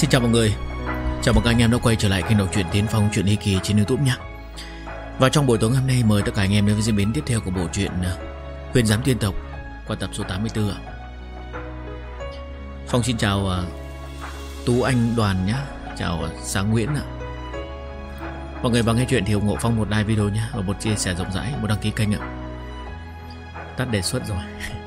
Xin chào mọi người. Chào mừng các anh em đã quay trở lại kênh đọc truyện Tiến Phong Truyện Ly Kỳ trên YouTube nhé. Và trong buổi tối hôm nay mời tất cả anh em đến với diễn biến tiếp theo của bộ truyện Huyền Giám Tiên Tộc qua tập số 84 ạ. Phong xin chào Tú Anh Đoàn nhé. Chào Sáng Nguyễn ạ. Mọi người vào nghe chuyện thì ủng hộ Phong một like video nhé, và một chia sẻ rộng rãi, một đăng ký kênh ạ. Tắt đề xuất rồi.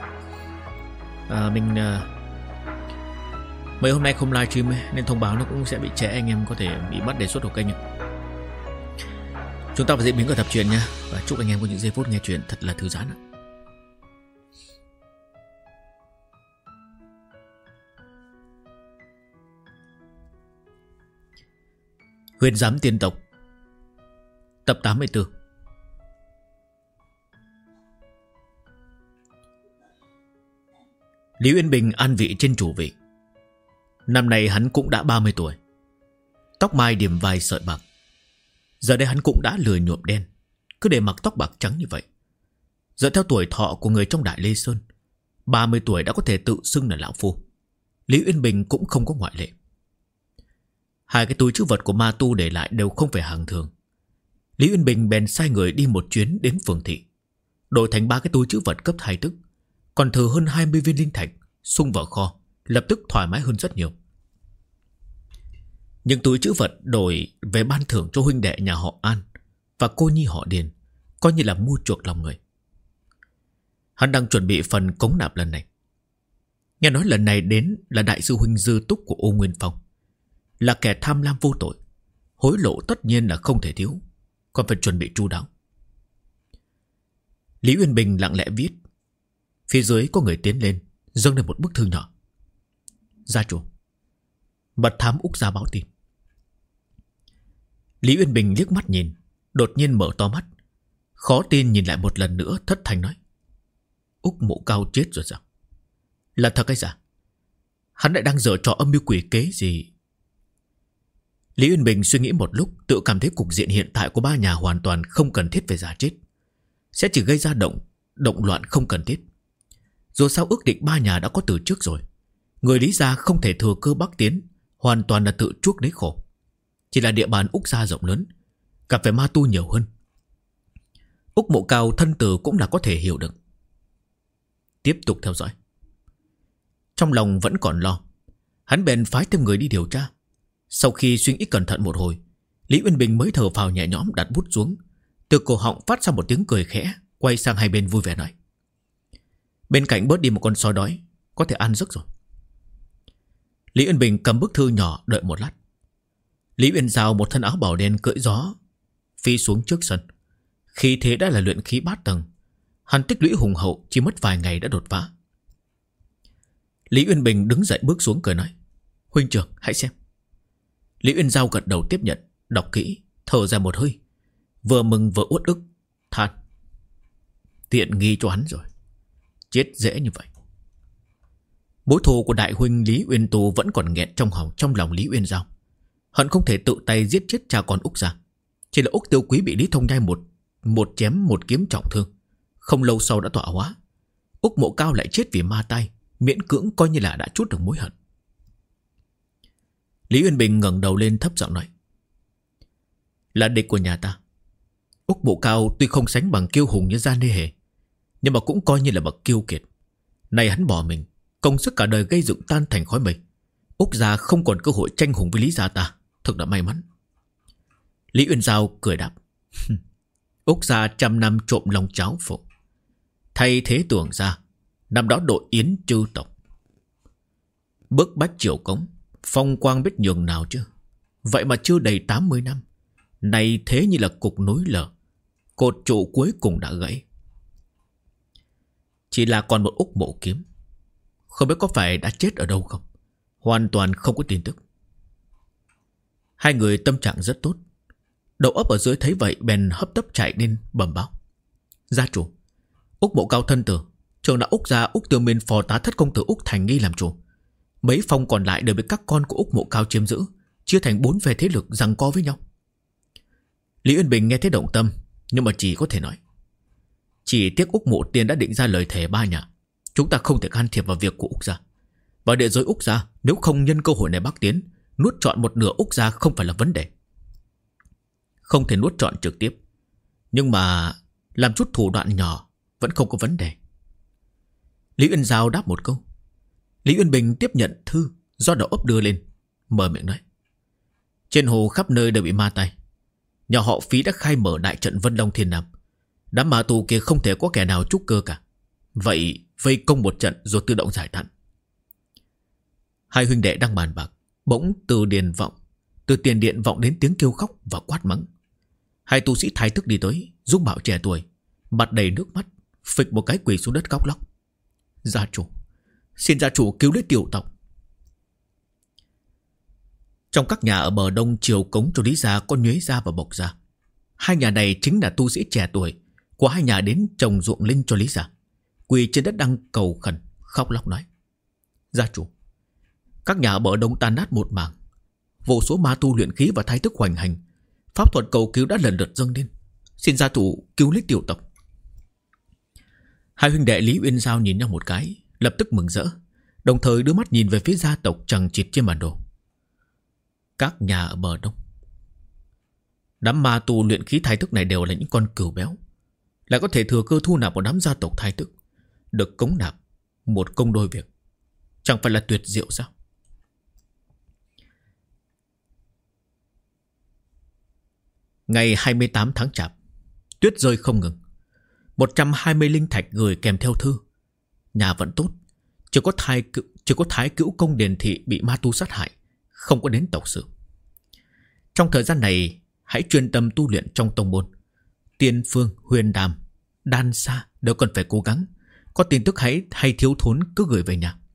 Mấy hôm nay không live stream ấy, nên thông báo nó cũng sẽ bị trễ, anh em có thể bị mất đề xuất của kênh. Chúng ta vào diễn biến của tập truyện nha, và chúc anh em có những giây phút nghe truyện thật là thư giãn. Huyền Giám Tiên Tộc tập 84. Lý Uyên Bình an vị trên chủ vị. Năm nay hắn cũng đã 30 tuổi. Tóc mai điểm vài sợi bạc. Giờ đây hắn cũng đã lười nhuộm đen, cứ để mặc tóc bạc trắng như vậy. Dựa theo tuổi thọ của người trong Đại Lê Sơn, 30 tuổi đã có thể tự xưng là lão phu. Lý Uyên Bình cũng không có ngoại lệ. Hai cái túi trữ vật của ma tu để lại đều không phải hàng thường. Lý Uyên Bình bèn sai người đi một chuyến đến phường thị, đổi thành 3 cái túi trữ vật cấp 2 tức, còn thừa hơn 20 viên linh thạch xung vào kho, lập tức thoải mái hơn rất nhiều. Những túi trữ vật đổi về ban thưởng cho huynh đệ nhà họ An và cô nhi họ Điền, coi như là mua chuộc lòng người. Hắn đang chuẩn bị phần cống nạp lần này. Nghe nói lần này đến là đại sư huynh Dư Túc của Ô Nguyên Phong, là kẻ tham lam vô tội, hối lộ tất nhiên là không thể thiếu, còn phải chuẩn bị chu đáo. Lý Uyên Bình lặng lẽ viết. Phía dưới có người tiến lên, dâng lên một bức thư nhỏ. Gia chủ, mật thám Úc gia báo tin. Lý Uyên Bình liếc mắt nhìn, đột nhiên mở to mắt, khó tin nhìn lại một lần nữa, thất thanh nói: Úc Mộ Cao chết rồi sao? Là thật hay giả? Hắn lại đang giở trò âm mưu quỷ kế gì? Lý Uyên Bình suy nghĩ một lúc, tự cảm thấy cục diện hiện tại của ba nhà hoàn toàn không cần thiết về giả chết, sẽ chỉ gây ra động loạn không cần thiết. Dù sao ước định ba nhà đã có từ trước rồi, người Lý gia không thể thừa cơ bắc tiến, hoàn toàn là tự chuốc lấy khổ. Chỉ là địa bàn Úc gia rộng lớn, gặp phải ma tu nhiều hơn. Úc Mộ Cao thân từ cũng là có thể hiểu được. Tiếp tục theo dõi. Trong lòng vẫn còn lo, hắn bèn phái thêm người đi điều tra. Sau khi suy nghĩ cẩn thận một hồi, Lý Uyên Bình mới thở phào nhẹ nhõm, đặt bút xuống, từ cổ họng phát ra một tiếng cười khẽ, quay sang hai bên vui vẻ nói: Bên cạnh bớt đi một con sói đói, có thể ăn giấc rồi. Lý Uyên Bình cầm bức thư nhỏ, đợi một lát. Lý Uyên Giao một thân áo bào đen cưỡi gió phi xuống trước sân. Khi thế đã là luyện khí 8 tầng, hắn tích lũy hùng hậu, chỉ mất vài ngày đã đột phá. Lý Uyên Bình đứng dậy bước xuống cười nói: Huynh trưởng hãy xem. Lý Uyên Giao gật đầu tiếp nhận, đọc kỹ, thở ra một hơi, vừa mừng vừa uất ức, than: Tiện nghi cho hắn rồi, chết dễ như vậy. Mối thù của đại huynh Lý Uyên Tu vẫn còn nghẹn trong lòng Lý Uyên Giao, hận không thể tự tay giết chết cha con Úc gia. Chỉ là Úc Tiêu Quý bị Lý Thông Nhai một chém một kiếm trọng thương, không lâu sau đã tọa hóa. Úc Mộ Cao lại chết vì ma tai, miễn cưỡng coi như là đã trút được mối hận. Lý Uyên Bình ngẩng đầu lên thấp giọng nói: Là địch của nhà ta. Úc Mộ Cao tuy không sánh bằng kiêu hùng như Gia Nê Hề, nhưng mà cũng coi như là bậc kiêu kiệt. Nay hắn bỏ mình, công sức cả đời gây dựng tan thành khói mây. Úc gia không còn cơ hội tranh hùng với Lý gia ta, thật là may mắn. Lý Uyên Giao cười đáp: Úc gia 100 năm trộm lòng cháo phụ, thay thế tưởng ra năm đó đội yến chư tộc, bức bách triều cống, phong quang biết nhường nào chứ. Vậy mà chưa đầy 80 năm, này thế như là cục nối lở, cột trụ cuối cùng đã gãy. Chỉ là còn một Úc Mộ Kiếm, không biết có phải đã chết ở đâu không, hoàn toàn không có tin tức. Hai người tâm trạng rất tốt. Đầu óc ở dưới thấy vậy bèn hấp tấp chạy lên bẩm báo: Gia chủ, Úc Mộ Cao thân tử, trưởng lão Úc gia Úc Tiêu Miên phò tá thất công tử Úc Thành Nghi làm chủ. Mấy phong còn lại đều bị các con của Úc Mộ Cao chiếm giữ, chia thành 4 phe thế lực giằng co với nhau. Lý Uyên Bình nghe thấy động tâm, nhưng mà chỉ có thể nói: Chỉ tiếc Úc Mộ Tiên đã định ra lời thề ba nhà, chúng ta không thể can thiệp vào việc của Úc gia. Và địa giới Úc gia nếu không nhân cơ hội này bắc tiến, nuốt trọn một nửa Úc gia không phải là vấn đề. Không thể nuốt trọn trực tiếp, nhưng mà làm chút thủ đoạn nhỏ vẫn không có vấn đề. Lý Uyên Giao đáp một câu. Lý Uyên Bình tiếp nhận thư do đầu óc đưa lên, mở miệng nói: trên hồ khắp nơi đều bị ma tay. Nhà họ Phí đã khai mở đại trận Vân Long Thiên Nam. Đám ma tù kia không thể có kẻ nào trúc cơ cả. Vậy vây công một trận rồi tự động giải tán. Hai huynh đệ đang bàn bạc, bỗng từ tiền điện vọng đến tiếng kêu khóc và quát mắng. Hai tu sĩ thái thức đi tới, dung mạo trẻ tuổi, mặt đầy nước mắt, phịch một cái quỳ xuống đất khóc lóc. Gia chủ, xin gia chủ cứu lấy tiểu tộc. Trong các nhà ở bờ đông triều cống cho Lý gia có Nhuế gia và Bộc gia. Hai nhà này chính là tu sĩ trẻ tuổi của hai nhà đến trồng ruộng linh cho Lý gia. Quỳ trên đất đang cầu khẩn, khóc lóc nói: gia chủ, các nhà ở bờ đông tan nát một mảng. Vô số ma tu luyện khí và thái thức hoành hành. Pháp thuật cầu cứu đã lần lượt dâng lên. Xin gia chủ cứu lấy tiểu tộc. Hai huynh đệ Lý Uyên Giao nhìn nhau một cái, lập tức mừng rỡ, đồng thời đưa mắt nhìn về phía gia tộc chằng chịt trên bản đồ. Các nhà ở bờ đông. Đám ma tu luyện khí thái thức này đều là những con cừu béo, lại có thể thừa cơ thu nạp một đám gia tộc thái thức, được cống nạp một công đôi việc. Chẳng phải là tuyệt diệu sao? Ngày 28 tháng Chạp, tuyết rơi không ngừng. 120 linh thạch gửi kèm theo thư. Nhà vẫn tốt, chỉ có thái cữu công Điền Thị bị ma tu sát hại, không có đến tộc sự. Trong thời gian này, hãy chuyên tâm tu luyện trong tông môn. Tiên Phương, Huyền Đàm, Đan Sa đều cần phải cố gắng. Có tin tức hay thiếu thốn cứ gửi về nhà.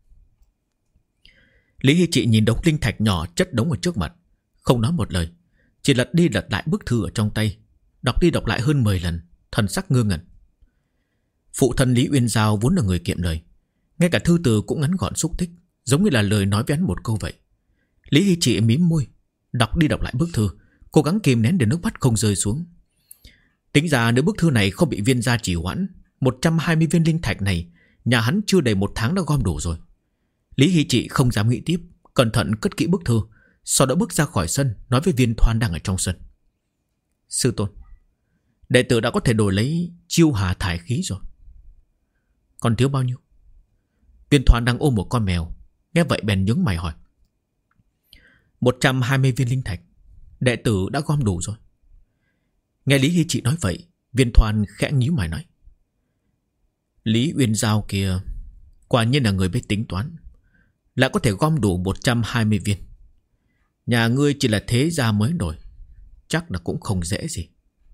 Lý Hy Trị nhìn đống linh thạch nhỏ chất đống ở trước mặt, không nói một lời, chỉ lật đi lật lại bức thư ở trong tay, đọc đi đọc lại hơn 10 lần, thần sắc ngơ ngẩn. Phụ thân Lý Uyên Giao vốn là người kiệm lời, ngay cả thư từ cũng ngắn gọn xúc tích, giống như là lời nói với hắn một câu vậy. Lý Hy Trị mím môi, đọc đi đọc lại bức thư, cố gắng kìm nén để nước mắt không rơi xuống. Tính ra nếu bức thư này không bị viên gia trì hoãn, 120 viên linh thạch này nhà hắn chưa đầy 1 tháng đã gom đủ rồi. Lý Hy Trị không dám nghĩ tiếp, cẩn thận cất kỹ bức thư, sau đó bước ra khỏi sân, nói với Viên Thoan đang ở trong sân: sư tôn, đệ tử đã có thể đổi lấy chiêu hà thải khí rồi. Còn thiếu bao nhiêu? Viên Thoan đang ôm một con mèo, nghe vậy bèn nhướng mày hỏi. 120 viên linh thạch, đệ tử đã gom đủ rồi. Nghe Lý Hy Trị nói vậy, Viên Thoan khẽ nhíu mày nói: Lý Uyên Giao kia quả nhiên là người biết tính toán, lại có thể gom đủ 120 viên. Nhà ngươi chỉ là thế gia mới nổi, chắc là cũng không dễ gì.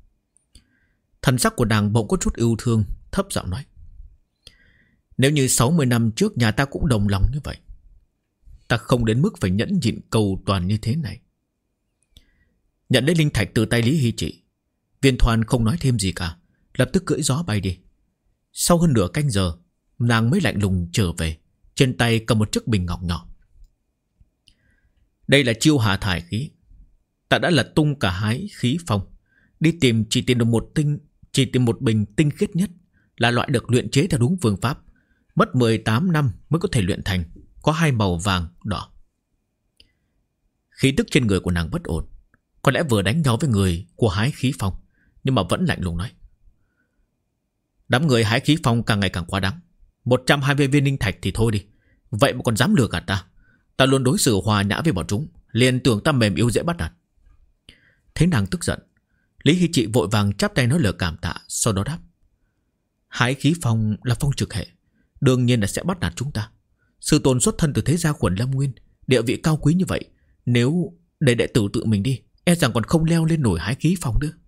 Thần sắc của nàng bỗng có chút ưu thương, thấp giọng nói: nếu như 60 năm trước nhà ta cũng đồng lòng như vậy, ta không đến mức phải nhẫn nhịn cầu toàn như thế này. Nhận lấy linh thạch từ tay Lý Hy Trị, Viên Thoan không nói thêm gì cả, lập tức cưỡi gió bay đi. Sau hơn nửa canh giờ, nàng mới lạnh lùng trở về, trên tay cầm một chiếc bình ngọc nhỏ. Đây là chiêu hạ thải khí. Ta đã lật tung cả hái khí phong, đi tìm chỉ tìm một bình tinh khiết nhất, là loại được luyện chế theo đúng phương pháp, mất 18 năm mới có thể luyện thành, có 2 màu vàng, đỏ. Khí tức trên người của nàng bất ổn, có lẽ vừa đánh nhau với người của hái khí phong, nhưng mà vẫn lạnh lùng nói: đám người hái khí phong càng ngày càng quá đáng. 120 viên linh thạch thì thôi đi, vậy mà còn dám lừa gạt ta. Ta luôn đối xử hòa nhã với bọn chúng, liền tưởng ta mềm yếu dễ bắt nạt. Thấy nàng tức giận, Lý Hy Trị vội vàng chắp tay nói lời cảm tạ, sau đó đáp: hái khí phong là phong trực hệ, đương nhiên là sẽ bắt nạt chúng ta. Sư tôn xuất thân từ thế gia Khuẩn Lâm Nguyên, địa vị cao quý như vậy, nếu để đệ tử tự mình đi, e rằng còn không leo lên nổi hái khí phong nữa.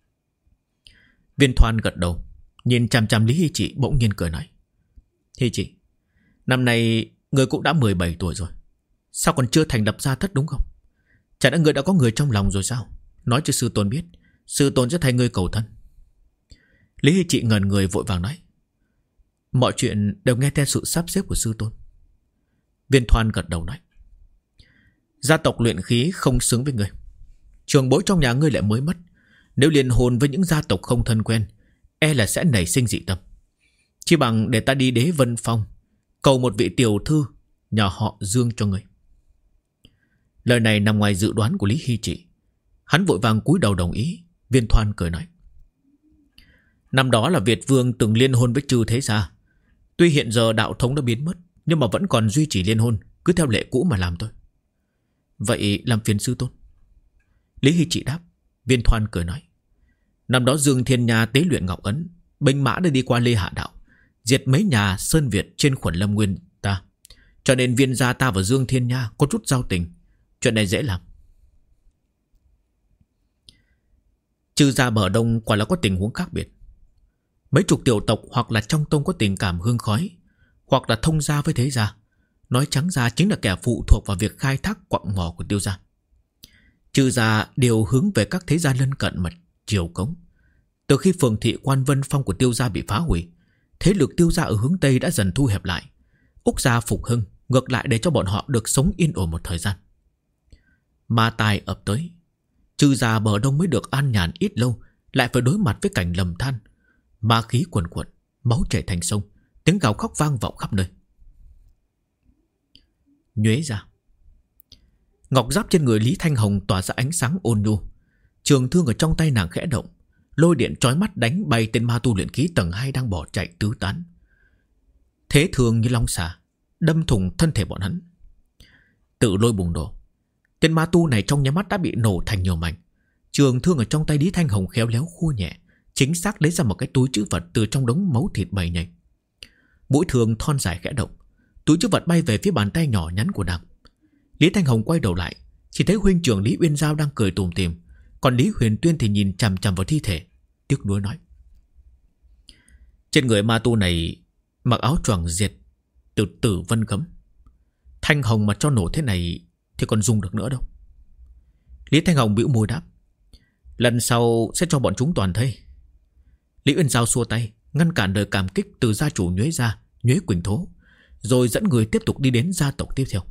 Viên Thoan gật đầu, nhìn chằm chằm Lý Hy Trị, bỗng nhiên cười nói: Hy Trị, năm nay người cũng đã 17 tuổi rồi, sao còn chưa thành lập gia thất đúng không? Chả lẽ người đã có người trong lòng rồi sao? Nói cho sư tôn biết, sư tôn sẽ thay ngươi cầu thân. Lý Hy Trị ngẩn người vội vàng nói: mọi chuyện đều nghe theo sự sắp xếp của sư tôn. Viên Thoan gật đầu nói: gia tộc luyện khí không xứng với ngươi, trường bối trong nhà ngươi lại mới mất, nếu liên hôn với những gia tộc không thân quen, e là sẽ nảy sinh dị tâm. Chỉ bằng để ta đi Đế Vân Phong, cầu một vị tiểu thư nhà họ Dương cho ngươi. Lời này nằm ngoài dự đoán của Lý Hy Trị. Hắn vội vàng cúi đầu đồng ý. Viên Thoan cười nói: Năm đó là Việt Vương từng liên hôn với Trư Thế Gia. Tuy hiện giờ đạo thống đã biến mất, nhưng mà vẫn còn duy trì liên hôn. Cứ theo lệ cũ mà làm thôi. Vậy làm phiền sư tôn. Lý Hy Trị đáp. Viên Thoan cười nói: Năm đó Dương Thiên Nha tế luyện Ngọc Ấn, binh mã đã đi qua Lê Hạ Đạo, diệt mấy nhà Sơn Việt trên Khuẩn Lâm Nguyên ta. Cho nên Viên gia ta và Dương Thiên Nha có chút giao tình. Chuyện này dễ làm. Trừ gia bờ đông quả là có tình huống khác biệt. Mấy chục tiểu tộc hoặc là trong tông có tình cảm hương khói, hoặc là thông gia với thế gia. Nói trắng ra chính là kẻ phụ thuộc vào việc khai thác quặng mỏ của Tiêu gia. Trừ gia đều hướng về các thế gia lân cận mà chiều cống. Từ khi phường thị Quan Vân Phong của Tiêu gia bị phá hủy, thế lực Tiêu gia ở hướng Tây đã dần thu hẹp lại. Úc gia phục hưng, ngược lại để cho bọn họ được sống yên ổn một thời gian. Ma tài ập tới, Trừ gia bờ đông mới được an nhàn ít lâu, lại phải đối mặt với cảnh lầm than, ma khí quần quật, máu chảy thành sông, tiếng gào khóc vang vọng khắp nơi. Nhuế ra. Ngọc giáp trên người Lý Thanh Hồng tỏa ra ánh sáng ôn nhu. Trường thương ở trong tay nàng khẽ động, lôi điện chói mắt đánh bay tên ma tu luyện khí tầng 2 đang bỏ chạy tứ tán. Thế thường như long xà, đâm thủng thân thể bọn hắn. Tự lôi bùng nổ. Tên ma tu này trong nháy mắt đã bị nổ thành nhiều mảnh. Trường thương ở trong tay Lý Thanh Hồng khéo léo khua nhẹ, chính xác lấy ra một cái túi trữ vật từ trong đống máu thịt bầy nhầy. Mũi thương thon dài khẽ động, túi trữ vật bay về phía bàn tay nhỏ nhắn của nàng. Lý Thanh Hồng quay đầu lại, chỉ thấy huynh trưởng Lý Uyên Giao đang cười tủm tỉm, còn Lý Huyền Tuyên thì nhìn chằm chằm vào thi thể, tiếc nuối nói: Trên người ma tu này mặc áo choàng diệt từ tử vân cấm. Thanh Hồng mà cho nổ thế này thì còn dùng được nữa đâu. Lý Thanh Hồng bĩu môi đáp: Lần sau sẽ cho bọn chúng toàn thây. Lý Uyên Giao xua tay, ngăn cản lời cảm kích từ gia chủ Nhuế gia, Nhuế Quỳnh Thố, rồi dẫn người tiếp tục đi đến gia tộc tiếp theo.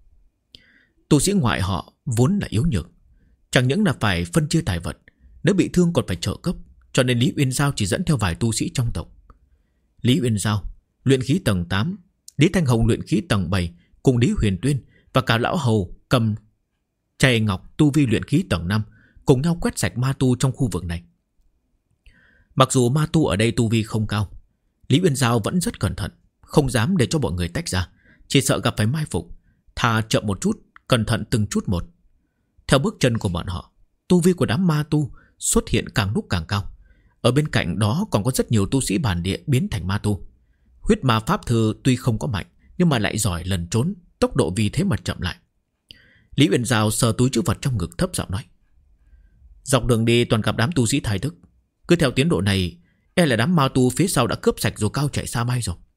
Tu sĩ ngoại họ vốn là yếu nhược, chẳng những là phải phân chia tài vật, nếu bị thương còn phải trợ cấp, cho nên Lý Uyên Giao chỉ dẫn theo vài tu sĩ trong tộc. Lý Uyên Giao luyện khí tầng 8, Lý Thanh Hồng luyện khí tầng 7, cùng Lý Huyền Tuyên và cả lão hầu cầm chày ngọc tu vi luyện khí tầng 5 cùng nhau quét sạch ma tu trong khu vực này. Mặc dù ma tu ở đây tu vi không cao, Lý Uyên Giao vẫn rất cẩn thận, không dám để cho bọn người tách ra, chỉ sợ gặp phải mai phục, thà chậm một chút, cẩn thận từng chút một. Theo bước chân của bọn họ, tu vi của đám ma tu xuất hiện càng lúc càng cao. Ở bên cạnh đó còn có rất nhiều tu sĩ bản địa biến thành ma tu. Huyết ma pháp thư tuy không có mạnh, nhưng mà lại giỏi lần trốn, tốc độ vì thế mà chậm lại. Lý Uyên Giao sờ túi trữ vật trong ngực, thấp giọng nói: Dọc đường đi toàn gặp đám tu sĩ thái đức, cứ theo tiến độ này, e là đám ma tu phía sau đã cướp sạch rồi cao chạy xa bay rồi.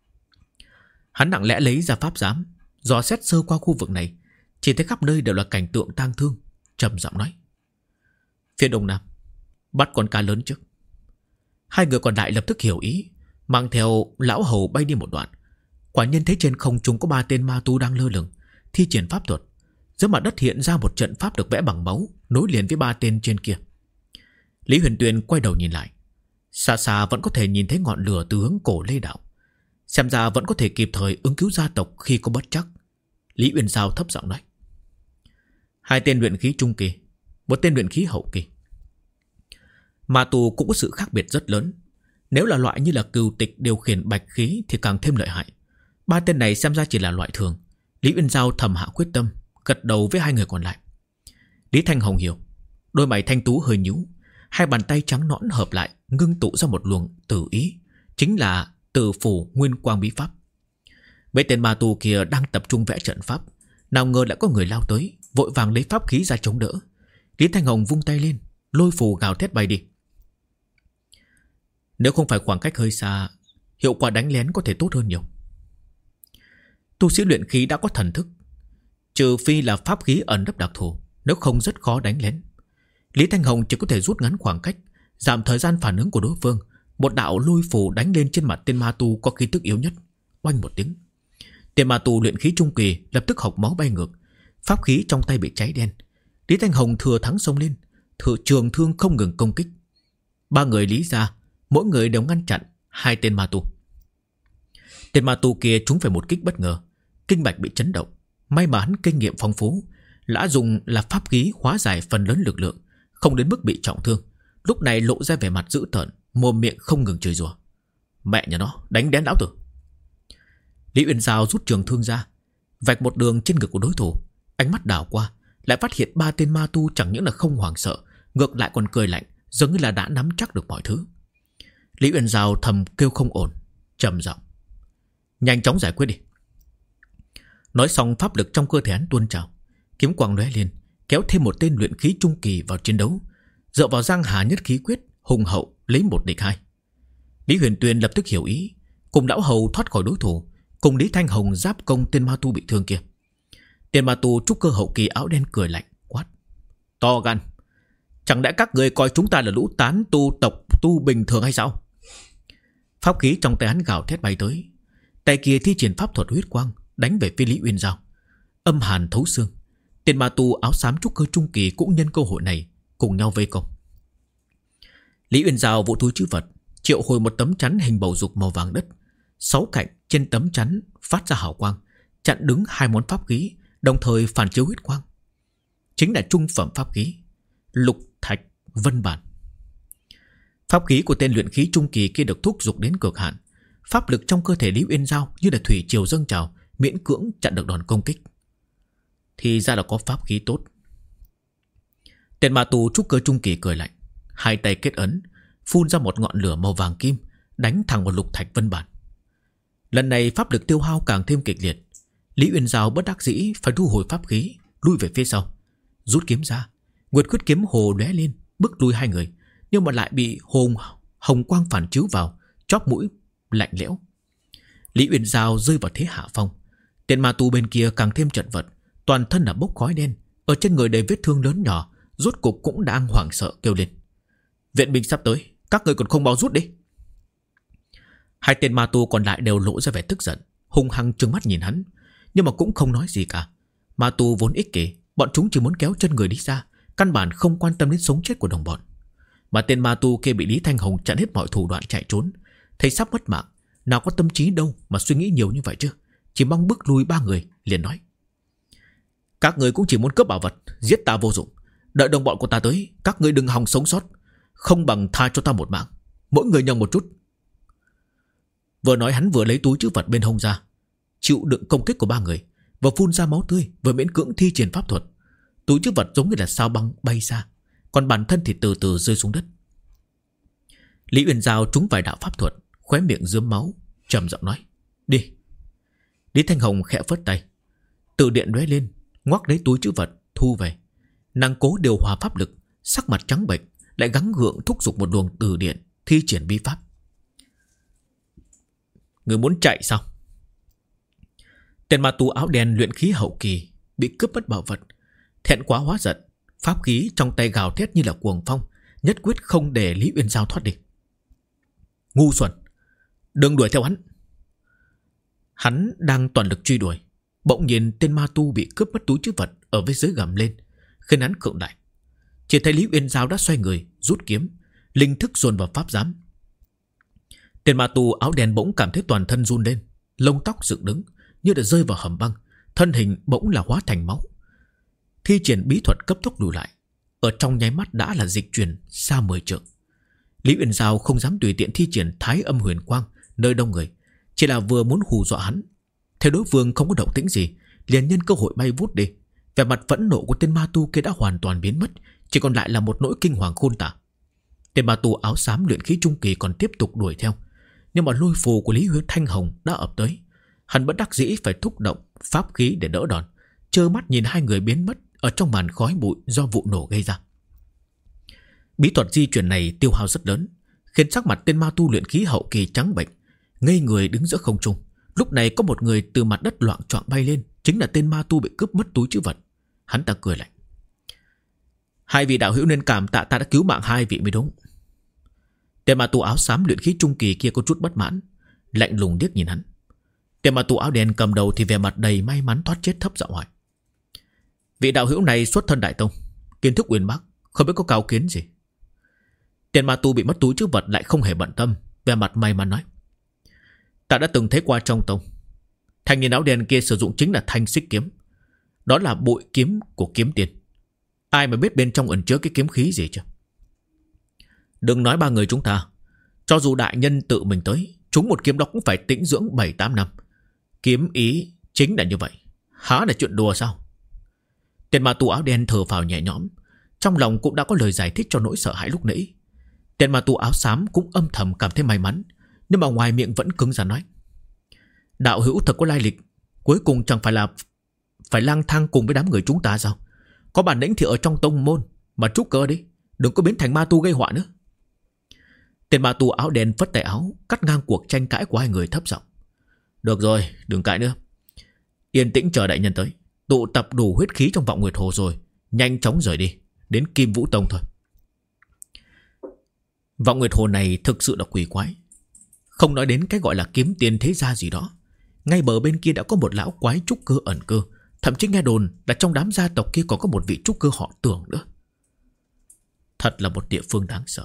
Hắn lặng lẽ lấy ra pháp giám, dò xét sơ qua khu vực này, chỉ thấy khắp nơi đều là cảnh tượng tang thương, trầm giọng nói: Phía đông nam, bắt con cá lớn trước. Hai người còn lại lập tức hiểu ý, mang theo lão hầu bay đi một đoạn. Quả nhiên thấy trên không trung có 3 tên ma tu đang lơ lửng, thi triển pháp thuật. Giữa mặt đất hiện ra một trận pháp được vẽ bằng máu, nối liền với 3 tên trên kia. Lý Huyền Tuyên quay đầu nhìn lại, xa xa vẫn có thể nhìn thấy ngọn lửa từ hướng cổ Lê Đạo. Xem ra vẫn có thể kịp thời ứng cứu gia tộc khi có bất trắc. Lý Uyên Giao thấp giọng nói: 2 tên luyện khí trung kỳ, 1 tên luyện khí hậu kỳ. Ma tu cũng có sự khác biệt rất lớn. Nếu là loại như là cừu tịch điều khiển bạch khí thì càng thêm lợi hại. 3 tên này xem ra chỉ là loại thường. Lý Uyên Giao thầm hạ quyết tâm, gật đầu với 2 người còn lại. Lý Thanh Hồng hiểu, đôi mày thanh tú hơi nhíu, 2 bàn tay trắng nõn hợp lại, ngưng tụ ra một luồng tử ý, chính là Tử Phủ Nguyên Quang bí pháp. Mấy tên ma tu kia đang tập trung vẽ trận pháp, nào ngờ lại có người lao tới, vội vàng lấy pháp khí ra chống đỡ. Lý Thanh Hồng vung tay lên, lôi phù gào thét bay đi. Nếu không phải khoảng cách hơi xa, hiệu quả đánh lén có thể tốt hơn nhiều. Tu sĩ luyện khí đã có thần thức, trừ phi là pháp khí ẩn nấp đặc thù, nếu không rất khó đánh lén. Lý Thanh Hồng chỉ có thể rút ngắn khoảng cách, giảm thời gian phản ứng của đối phương. Một đạo lôi phù đánh lên trên mặt tên ma tu có khí tức yếu nhất, oanh một tiếng. Tên ma tu luyện khí trung kỳ lập tức hộc máu bay ngược, pháp khí trong tay bị cháy đen. Lý Thanh Hồng thừa thắng xông lên, thử trường thương không ngừng công kích. 3 người Lý gia, mỗi người đều ngăn chặn 2 tên ma tu. Tên ma tu kia trúng phải một kích bất ngờ, kinh mạch bị chấn động. May mà hắn kinh nghiệm phong phú, Lã dùng là pháp khí hóa giải phần lớn lực lượng, không đến mức bị trọng thương. Lúc này lộ ra vẻ mặt dữ tợn, mồm miệng không ngừng chửi rủa. Mẹ nhà nó, đánh đén lão tử. Lý Uyên Giao rút trường thương ra, vạch một đường trên ngực của đối thủ. Ánh mắt đảo qua, lại phát hiện 3 tên ma tu chẳng những là không hoảng sợ, ngược lại còn cười lạnh, giống như là đã nắm chắc được mọi thứ. Lý Uyên Giao thầm kêu không ổn, trầm giọng: nhanh chóng giải quyết đi. Nói xong, pháp lực trong cơ thể hắn tuôn trào, kiếm quang lóe lên, kéo thêm một tên luyện khí trung kỳ vào chiến đấu. Dựa vào Giang Hà nhất khí quyết, hùng hậu lấy 1 địch 2. Lý Huyền Tuyền lập tức hiểu ý, cùng lão hầu thoát khỏi đối thủ, cùng Lý Thanh Hồng giáp công tên ma tu bị thương kia. Tên ma tu trúc cơ hậu kỳ áo đen cười lạnh quát: to gan, chẳng lẽ các người coi chúng ta là lũ tán tu tộc tu bình thường hay sao? Pháp khí trong tay hắn gào thét bay tới, tay kia thi triển pháp thuật huyết quang đánh về phía Lý Uyên Giao. Âm hàn thấu xương, tên ma tu áo xám trúc cơ trung kỳ cũng nhân cơ hội này cùng nhau vây công. Lý Uyên Giao vỗ túi trữ vật, triệu hồi một tấm chắn hình bầu dục màu vàng đất. 6 cạnh trên tấm chắn phát ra hào quang, chặn đứng 2 món pháp khí, đồng thời phản chiếu huyết quang. Chính là trung phẩm pháp khí Lục Thạch Vân Bản. Pháp khí của tên luyện khí trung kỳ kia được thúc giục đến cực hạn. Pháp lực trong cơ thể Lý Uyên Giao như là thủy triều dâng trào, miễn cưỡng chặn được đòn công kích. Thì ra là có pháp khí tốt. Tên ma tù trúc cơ trung kỳ cười lạnh, 2 tay kết ấn, phun ra một ngọn lửa màu vàng kim, đánh thẳng vào Lục Thạch Vân Bản. Lần này pháp lực tiêu hao càng thêm kịch liệt. Lý Uyên Giao bất đắc dĩ phải thu hồi pháp khí, lui về phía sau, rút kiếm ra. Nguyệt Quyết kiếm hồ lóe lên, bức lui 2 người, nhưng mà lại bị hồng quang phản chiếu vào, chóp mũi lạnh lẽo. Lý Uyên Giao rơi vào thế hạ phong. Tên ma tu bên kia càng thêm chật vật, toàn thân là bốc khói đen, ở trên người đầy vết thương lớn nhỏ, rốt cục cũng đang hoảng sợ kêu lên: viện binh sắp tới, các người còn không mau rút đi. 2 tên ma tu còn lại đều lộ ra vẻ tức giận, hung hăng trừng mắt nhìn hắn, nhưng mà cũng không nói gì cả. Ma tu vốn ích kỷ, bọn chúng chỉ muốn kéo chân người đi ra, căn bản không quan tâm đến sống chết của đồng bọn. Mà tên ma tu kia bị Lý Thanh Hồng chặn hết mọi thủ đoạn chạy trốn, thấy sắp mất mạng, nào có tâm trí đâu mà suy nghĩ nhiều như vậy chứ, chỉ mong bước lui 3 người, liền nói: các người cũng chỉ muốn cướp bảo vật, giết ta vô dụng. Đợi đồng bọn của ta tới, các người đừng hòng sống sót, không bằng tha cho ta một mạng, mỗi người nhường một chút. Vừa nói hắn vừa lấy túi trữ vật bên hông ra, chịu đựng công kích của 3 người, vừa phun ra máu tươi, vừa miễn cưỡng thi triển pháp thuật. Túi trữ vật giống như là sao băng bay ra, còn bản thân thì từ từ rơi xuống đất. Lý Uyên Giao trúng vài đạo pháp thuật, khóe miệng rướm máu, trầm giọng nói: đi. Lý Thanh Hồng khẽ phất tay, từ điện lóe lên, ngoắc lấy túi trữ vật thu về. Nàng cố điều hòa pháp lực, sắc mặt trắng bệch, lại gắng gượng thúc giục một luồng từ điện, thi triển bí pháp. Người muốn chạy sao? Tên ma tu áo đen luyện khí hậu kỳ bị cướp mất bảo vật, thẹn quá hóa giận, pháp khí trong tay gào thét như là cuồng phong, nhất quyết không để Lý Uyên Giao thoát đi. Ngu xuẩn, đừng đuổi theo hắn. Hắn đang toàn lực truy đuổi, bỗng nhiên tên ma tu bị cướp mất túi trữ vật ở phía dưới gầm lên, khiến hắn khựng lại. Chỉ thấy Lý Uyên Giao đã xoay người, rút kiếm, linh thức dồn vào pháp giám. Tên ma tu áo đen bỗng cảm thấy toàn thân run lên, lông tóc dựng đứng như đã rơi vào hầm băng, thân hình bỗng là hóa thành máu. Thi triển bí thuật cấp tốc lùi lại, ở trong nháy mắt đã là dịch chuyển xa 10 trượng. Lý Uyên Giao không dám tùy tiện thi triển Thái Âm Huyền Quang nơi đông người, chỉ là vừa muốn hù dọa hắn. Thấy đối phương không có động tĩnh gì, liền nhân cơ hội bay vút đi. Vẻ mặt phẫn nộ của tên ma tu kia đã hoàn toàn biến mất, chỉ còn lại là một nỗi kinh hoàng khôn tả. Tên ma tu áo xám luyện khí trung kỳ còn tiếp tục đuổi theo, nhưng mà lôi phù của Lý Huyết Thanh Hồng đã ập tới. Hắn bất đắc dĩ phải thúc động pháp khí để đỡ đòn, trơ mắt nhìn 2 người biến mất ở trong màn khói bụi do vụ nổ gây ra. Bí thuật di chuyển này tiêu hao rất lớn, khiến sắc mặt tên ma tu luyện khí hậu kỳ trắng bệch, ngây người đứng giữa không trung. Lúc này có một người từ mặt đất loạng choạng bay lên, chính là tên ma tu bị cướp mất túi trữ vật. Hắn ta cười lạnh: 2 vị đạo hữu nên cảm tạ ta đã cứu mạng 2 vị mới đúng. Tên ma tu áo xám luyện khí trung kỳ kia có chút bất mãn, lạnh lùng liếc nhìn hắn. Tên ma tu áo đen cầm đầu thì vẻ mặt đầy may mắn thoát chết, thấp giọng hỏi: vị đạo hữu này xuất thân đại tông, kiến thức uyên bác, không biết có cao kiến gì? Tên ma tu bị mất túi trữ vật lại không hề bận tâm, vẻ mặt may mắn nói: ta đã từng thấy qua trong tông, thanh niên áo đen kia sử dụng chính là thanh xích kiếm. Đó là bội kiếm của kiếm tiên. Ai mà biết bên trong ẩn chứa cái kiếm khí gì chứ? Đừng nói ba người chúng ta, cho dù đại nhân tự mình tới, chúng một kiếm đó cũng phải tĩnh dưỡng 7-8 năm. Kiếm ý chính là như vậy, há là chuyện đùa sao? Tên ma tu áo đen thở phào nhẹ nhõm, trong lòng cũng đã có lời giải thích cho nỗi sợ hãi lúc nãy. Tên ma tu áo xám cũng âm thầm cảm thấy may mắn, nhưng mà ngoài miệng vẫn cứng rắn nói: đạo hữu thật có lai lịch, cuối cùng chẳng phải là phải lang thang cùng với đám người chúng ta sao? Có bản lĩnh thì ở trong tông môn mà trúc cơ đi, đừng có biến thành ma tu gây họa nữa. Tên ma tu áo đen phất tay áo, cắt ngang cuộc tranh cãi của hai người, thấp giọng: được rồi, đừng cãi nữa, yên tĩnh chờ đại nhân tới. Tụ tập đủ huyết khí trong Vọng Nguyệt Hồ rồi, nhanh chóng rời đi, đến Kim Vũ Tông thôi. Vọng Nguyệt Hồ này thực sự là quỷ quái. Không nói đến cái gọi là kiếm tiền thế gia gì đó, ngay bờ bên kia đã có một lão quái trúc cơ ẩn cư. Thậm chí nghe đồn là trong đám gia tộc kia còn có một vị trúc cơ họ Tưởng nữa. Thật là một địa phương đáng sợ.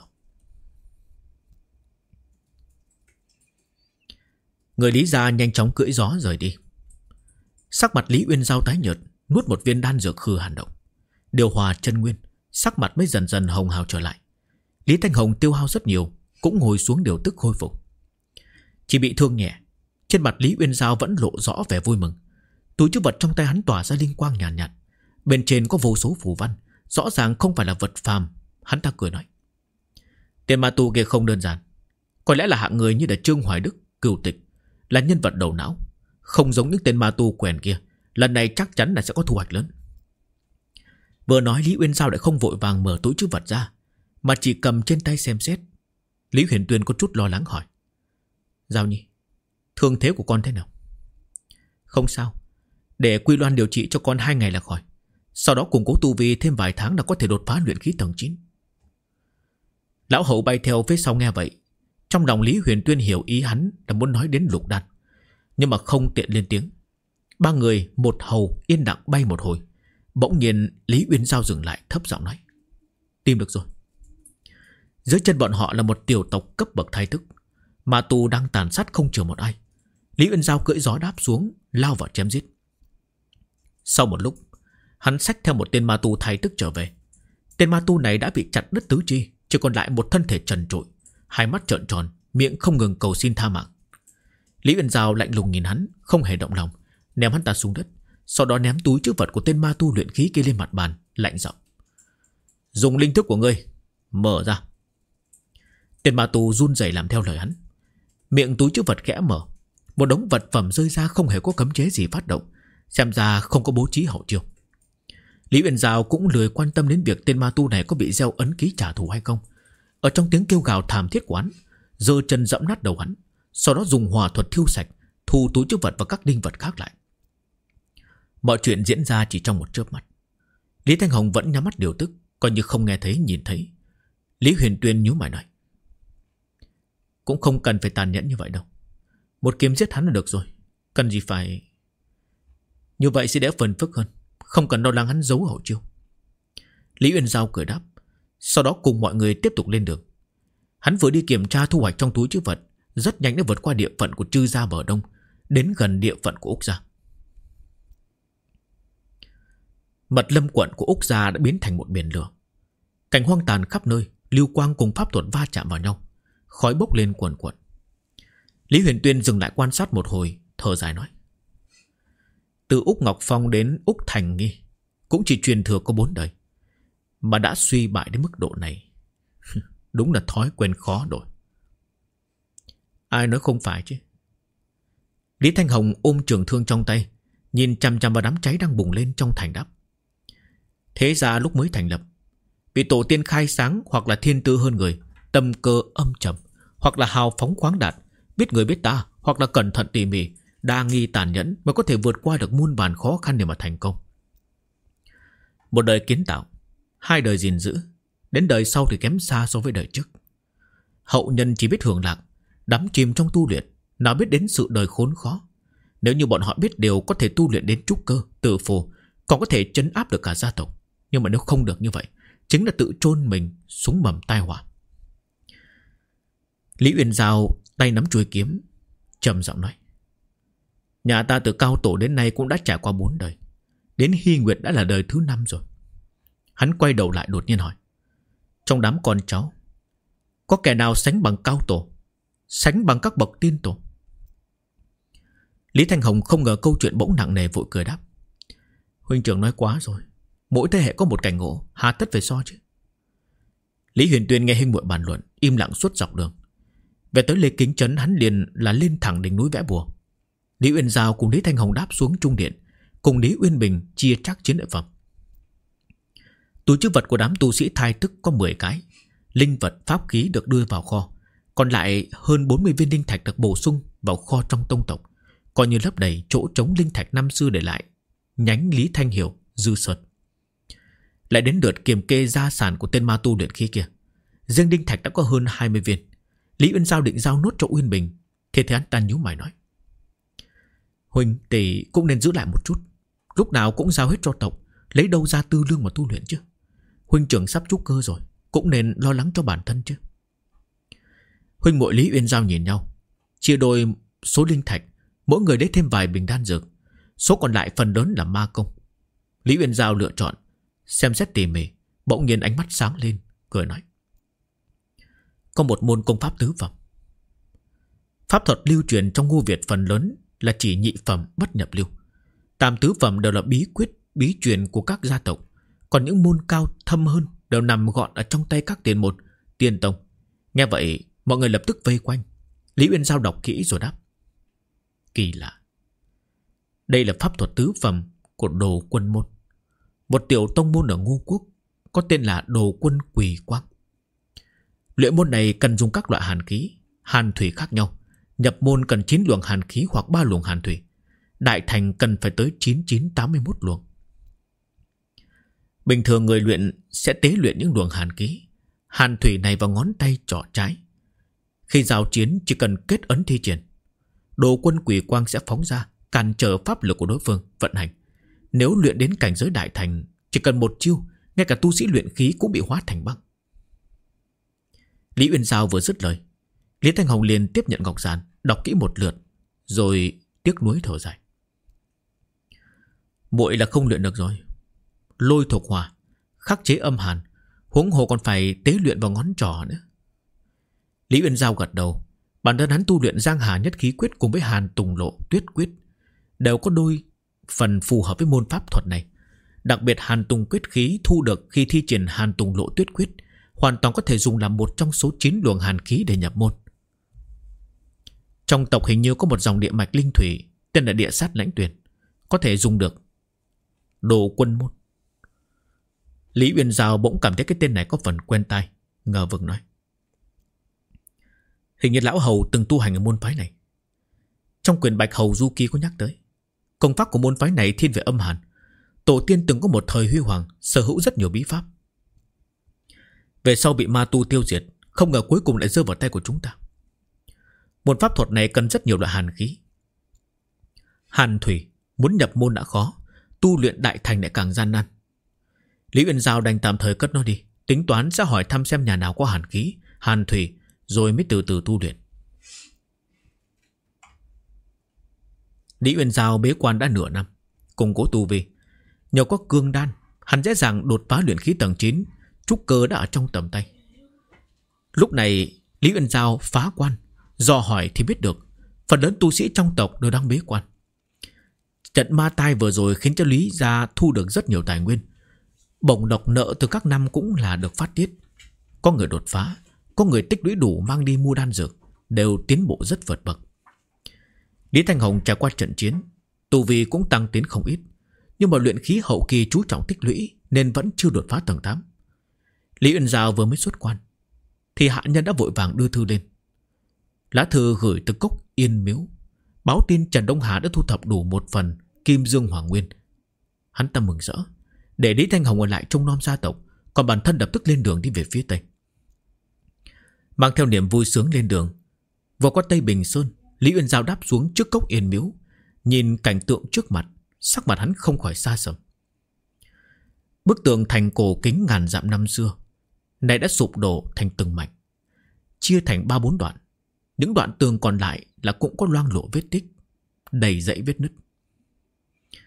Người Lý gia nhanh chóng cưỡi gió rời đi. Sắc mặt Lý Uyên Giao tái nhợt, nuốt một viên đan dược khư hàn động, điều hòa chân nguyên, sắc mặt mới dần dần hồng hào trở lại. Lý Thanh Hồng tiêu hao rất nhiều, cũng ngồi xuống điều tức khôi phục. Chỉ bị thương nhẹ, trên mặt Lý Uyên Giao vẫn lộ rõ vẻ vui mừng. Túi trữ vật trong tay hắn tỏa ra linh quang nhàn nhạt, bên trên có vô số phù văn, rõ ràng không phải là vật phàm. Hắn ta cười nói: tên ma tu kia không đơn giản, có lẽ là hạng người như là Trương Hoài Đức, Cửu Tịch, là nhân vật đầu não, không giống những tên ma tu quèn kia. Lần này chắc chắn là sẽ có thu hoạch lớn. Vừa nói, Lý Uyên Giao lại không vội vàng mở túi trữ vật ra, mà chỉ cầm trên tay xem xét. Lý Huyền Tuyên có chút lo lắng hỏi: Giao Nhi, thương thế của con thế nào? Không sao, để Quy Loan điều trị cho con 2 ngày là khỏi. Sau đó củng cố tu vi thêm vài tháng là có thể đột phá luyện khí tầng 9. Lão hậu bay theo phía sau nghe vậy, trong lòng Lý Huyền Tuyên hiểu ý hắn là muốn nói đến lục đan, nhưng mà không tiện lên tiếng. Ba người một hầu yên lặng bay một hồi. Bỗng nhiên Lý Uyên Giao dừng lại, thấp giọng nói: tìm được rồi. Dưới chân bọn họ là một tiểu tộc cấp bậc thái thức, ma tu đang tàn sát không chừa một ai. Lý Uyên Giao cưỡi gió đáp xuống, lao vào chém giết. Sau một lúc, hắn xách theo một tên ma tu thái thức trở về. Tên ma tu này đã bị chặt đứt tứ chi, chỉ còn lại một thân thể trần trụi, hai mắt trợn tròn, miệng không ngừng cầu xin tha mạng. Lý Uyên Giao lạnh lùng nhìn hắn, không hề động lòng, ném hắn ta xuống đất, sau đó ném túi trữ vật của tên ma tu luyện khí kia lên mặt bàn, lạnh giọng: dùng linh thức của ngươi mở ra. Tên ma tu run rẩy làm theo lời hắn. Miệng túi trữ vật khẽ mở, một đống vật phẩm rơi ra, không hề có cấm chế gì phát động, xem ra không có bố trí hậu chiêu. Lý Uyên Giao cũng lười quan tâm đến việc tên ma tu này có bị gieo ấn ký trả thù hay không. Ở trong tiếng kêu gào thảm thiết của hắn, giơ chân dẫm nát đầu hắn, sau đó dùng hỏa thuật thiêu sạch, thu túi trữ vật và các đinh vật khác lại. Mọi chuyện diễn ra chỉ trong một chớp mắt. Lý Thanh Hồng vẫn nhắm mắt điều tức, coi như không nghe thấy nhìn thấy. Lý Huyền Tuyên nhíu mày nói: cũng không cần phải tàn nhẫn như vậy đâu, một kiếm giết hắn là được rồi, cần gì phải như vậy, sẽ đỡ phần phức hơn, không cần lo lắng hắn giấu hậu chiêu. Lý Uyên Giao cười đáp, sau đó cùng mọi người tiếp tục lên đường. Hắn vừa đi kiểm tra thu hoạch trong túi trữ vật, rất nhanh đã vượt qua địa phận của Trư gia bờ đông, đến gần địa phận của Úc gia. Mật lâm quận của Úc gia đã biến thành một biển lửa, cảnh hoang tàn khắp nơi, lưu quang cùng pháp thuật va chạm vào nhau, khói bốc lên cuồn cuộn. Lý Huyền Tuyên dừng lại quan sát một hồi, thở dài nói: từ Úc Ngọc Phong đến Úc Thành Nghi cũng chỉ truyền thừa có 4 đời, mà đã suy bại đến mức độ này, đúng là thói quen khó đổi. Ai nói không phải chứ. Lý Thanh Hồng ôm trường thương trong tay, nhìn chằm chằm vào đám cháy đang bùng lên trong thành đáp: thế ra lúc mới thành lập, vì tổ tiên khai sáng hoặc là thiên tư hơn người, tâm cơ âm trầm, hoặc là hào phóng khoáng đạt, biết người biết ta, hoặc là cẩn thận tỉ mỉ, đa nghi tàn nhẫn, mới có thể vượt qua được muôn vàn khó khăn để mà thành công. Một đời kiến tạo, 2 đời gìn giữ, đến đời sau thì kém xa so với đời trước. Hậu nhân chỉ biết hưởng lạc, đắm chìm trong tu luyện, nào biết đến sự đời khốn khó. Nếu như bọn họ biết điều có thể tu luyện đến trúc cơ, tự phù, còn có thể trấn áp được cả gia tộc. Nhưng mà nếu không được như vậy, chính là tự chôn mình xuống mầm tai họa. Lý Uyên Giao tay nắm chuôi kiếm, trầm giọng nói: nhà ta từ cao tổ đến nay cũng đã trải qua 4 đời. Đến Hy Nguyệt đã là đời thứ 5 rồi. Hắn quay đầu lại đột nhiên hỏi: trong đám con cháu có kẻ nào sánh bằng cao tổ, sánh bằng các bậc tiên tổ? Lý Thanh Hồng không ngờ câu chuyện bỗng nặng nề, vội cười đáp: huynh trưởng nói quá rồi. Mỗi thế hệ có một cảnh ngộ, hà tất phải so chứ. Lý Huyền Tuyên nghe huynh muội bàn luận, im lặng suốt dọc đường. Về tới Lê Kính Trấn, hắn liền là lên thẳng đỉnh núi vẽ bùa. Lý Uyên Giao cùng Lý Thanh Hồng đáp xuống trung điện, cùng Lý Uyên Bình chia chắc chiến lợi phẩm. Túi trữ vật của đám tu sĩ thai tức có 10 cái. Linh vật pháp khí được đưa vào kho, còn lại hơn 40 viên linh thạch được bổ sung vào kho trong tông tộc, coi như lấp đầy chỗ trống linh thạch năm xưa để lại nhánh Lý Thanh Hiểu, Dư Sơn. Lại đến lượt kiểm kê gia sản của tên ma tu luyện khí kia. Riêng linh thạch đã có hơn 20 viên. Lý Uyên Giao định giao nốt cho Uyên Bình, thế thế hắn ta nhíu mày nói: huynh tỷ cũng nên giữ lại một chút, lúc nào cũng giao hết cho tộc, lấy đâu ra tư lương mà tu luyện chứ. Huynh trưởng sắp trúc cơ rồi, cũng nên lo lắng cho bản thân chứ. Huynh muội Lý Uyên Giao nhìn nhau, chia đôi số linh thạch, mỗi người lấy thêm vài bình đan dược, số còn lại phần lớn là ma công. Lý Uyên Giao lựa chọn, xem xét tỉ mỉ, bỗng nhiên ánh mắt sáng lên, cười nói: có một môn công pháp tứ phẩm. Pháp thuật lưu truyền trong Ngô Việt phần lớn là chỉ nhị phẩm bất nhập lưu, tam tứ phẩm đều là bí quyết, bí truyền của các gia tộc, còn những môn cao thâm hơn đều nằm gọn ở trong tay các tiền một, tiên tông. Nghe vậy, mọi người lập tức vây quanh. Lý Uyên Giao đọc kỹ rồi đáp: kỳ lạ, đây là pháp thuật tứ phẩm của Đồ Quân môn, một tiểu tông môn ở Ngô Quốc, có tên là Đồ Quân Quỳ Quang. Luyện môn này cần dùng các loại hàn khí, hàn thủy khác nhau. Nhập môn cần 9 luồng hàn khí hoặc 3 luồng hàn thủy. Đại thành cần phải tới 9981 luồng. Bình thường người luyện sẽ tế luyện những luồng hàn khí, hàn thủy này vào ngón tay trỏ trái. Khi giao chiến chỉ cần kết ấn thi triển, Đồ Quân Quỷ Quang sẽ phóng ra, cản trở pháp lực của đối phương vận hành. Nếu luyện đến cảnh giới đại thành, chỉ cần một chiêu, ngay cả tu sĩ luyện khí cũng bị hóa thành băng. Lý Uyên Giao vừa dứt lời, Lý Thanh Hồng liền tiếp nhận ngọc giản, đọc kỹ một lượt, rồi tiếc nuối thở dài: muội là không luyện được rồi. Lôi thuộc hỏa, khắc chế âm hàn, huống hồ còn phải tế luyện vào ngón trỏ nữa. Lý Uyên Giao gật đầu. Bản thân hắn tu luyện Giang Hà Nhất Khí Quyết cùng với Hàn Tùng Lộ Tuyết Quyết đều có đôi phần phù hợp với môn pháp thuật này. Đặc biệt Hàn Tùng Quyết khí thu được khi thi triển Hàn Tùng Lộ Tuyết Quyết hoàn toàn có thể dùng làm một trong số 9 luồng hàn khí để nhập môn. Trong tộc hình như có một dòng địa mạch linh thủy tên là Địa Sát Lãnh Tuyền, có thể dùng được. Đồ Quân môn. Lý Uyên Giao bỗng cảm thấy cái tên này có phần quen tai, ngờ vực nói: hình như lão hầu từng tu hành ở môn phái này. Trong quyển Bạch Hầu Du Ký có nhắc tới. Công pháp của môn phái này thiên về âm hàn. Tổ tiên từng có một thời huy hoàng, sở hữu rất nhiều bí pháp. Về sau bị ma tu tiêu diệt, không ngờ cuối cùng lại rơi vào tay của chúng ta. Môn pháp thuật này cần rất nhiều loại hàn khí. Hàn thủy muốn nhập môn đã khó, tu luyện đại thành lại càng gian nan. Lý Uyên Giao đành tạm thời cất nó đi, tính toán sẽ hỏi thăm xem nhà nào có hàn khí, hàn thủy, rồi mới từ từ tu luyện. Lý Uyên Giao bế quan đã nửa năm, củng cố tu vi. Nhờ có cương đan, hắn dễ dàng đột phá luyện khí tầng 9, trúc cơ đã ở trong tầm tay. Lúc này Lý Uyên Giao phá quan, dò hỏi thì biết được phần lớn tu sĩ trong tộc đều đang bế quan. Trận ma tai vừa rồi khiến cho Lý gia thu được rất nhiều tài nguyên. Bổng lộc nợ từ các năm cũng là được phát tiết. Có người đột phá, có người tích lũy đủ mang đi mua đan dược, đều tiến bộ rất vượt bậc. Lý Thanh Hồng trải qua trận chiến, tu vi cũng tăng tiến không ít, nhưng mà luyện khí hậu kỳ chú trọng tích lũy nên vẫn chưa đột phá tầng 8. Lý Uyên Giao vừa mới xuất quan thì hạ nhân đã vội vàng đưa thư lên. Lá thư gửi từ cốc Yên Miếu, báo tin Trần Đông Hà đã thu thập đủ một phần Kim Dương Hoàng Nguyên. Hắn ta mừng rỡ, để Lý Thanh Hồng ở lại trông nom gia tộc, còn bản thân lập tức lên đường đi về phía tây. Mang theo niềm vui sướng lên đường, vừa qua Tây Bình Sơn, Lý Uyên Giao đáp xuống trước cốc Yên Miếu, nhìn cảnh tượng trước mặt, sắc mặt hắn không khỏi xa sầm. Bức tường thành cổ kính ngàn dặm năm xưa nay đã sụp đổ thành từng mảnh, chia thành 3-4 đoạn. Những đoạn tường còn lại là cũng có loang lổ vết tích, đầy dãy vết nứt.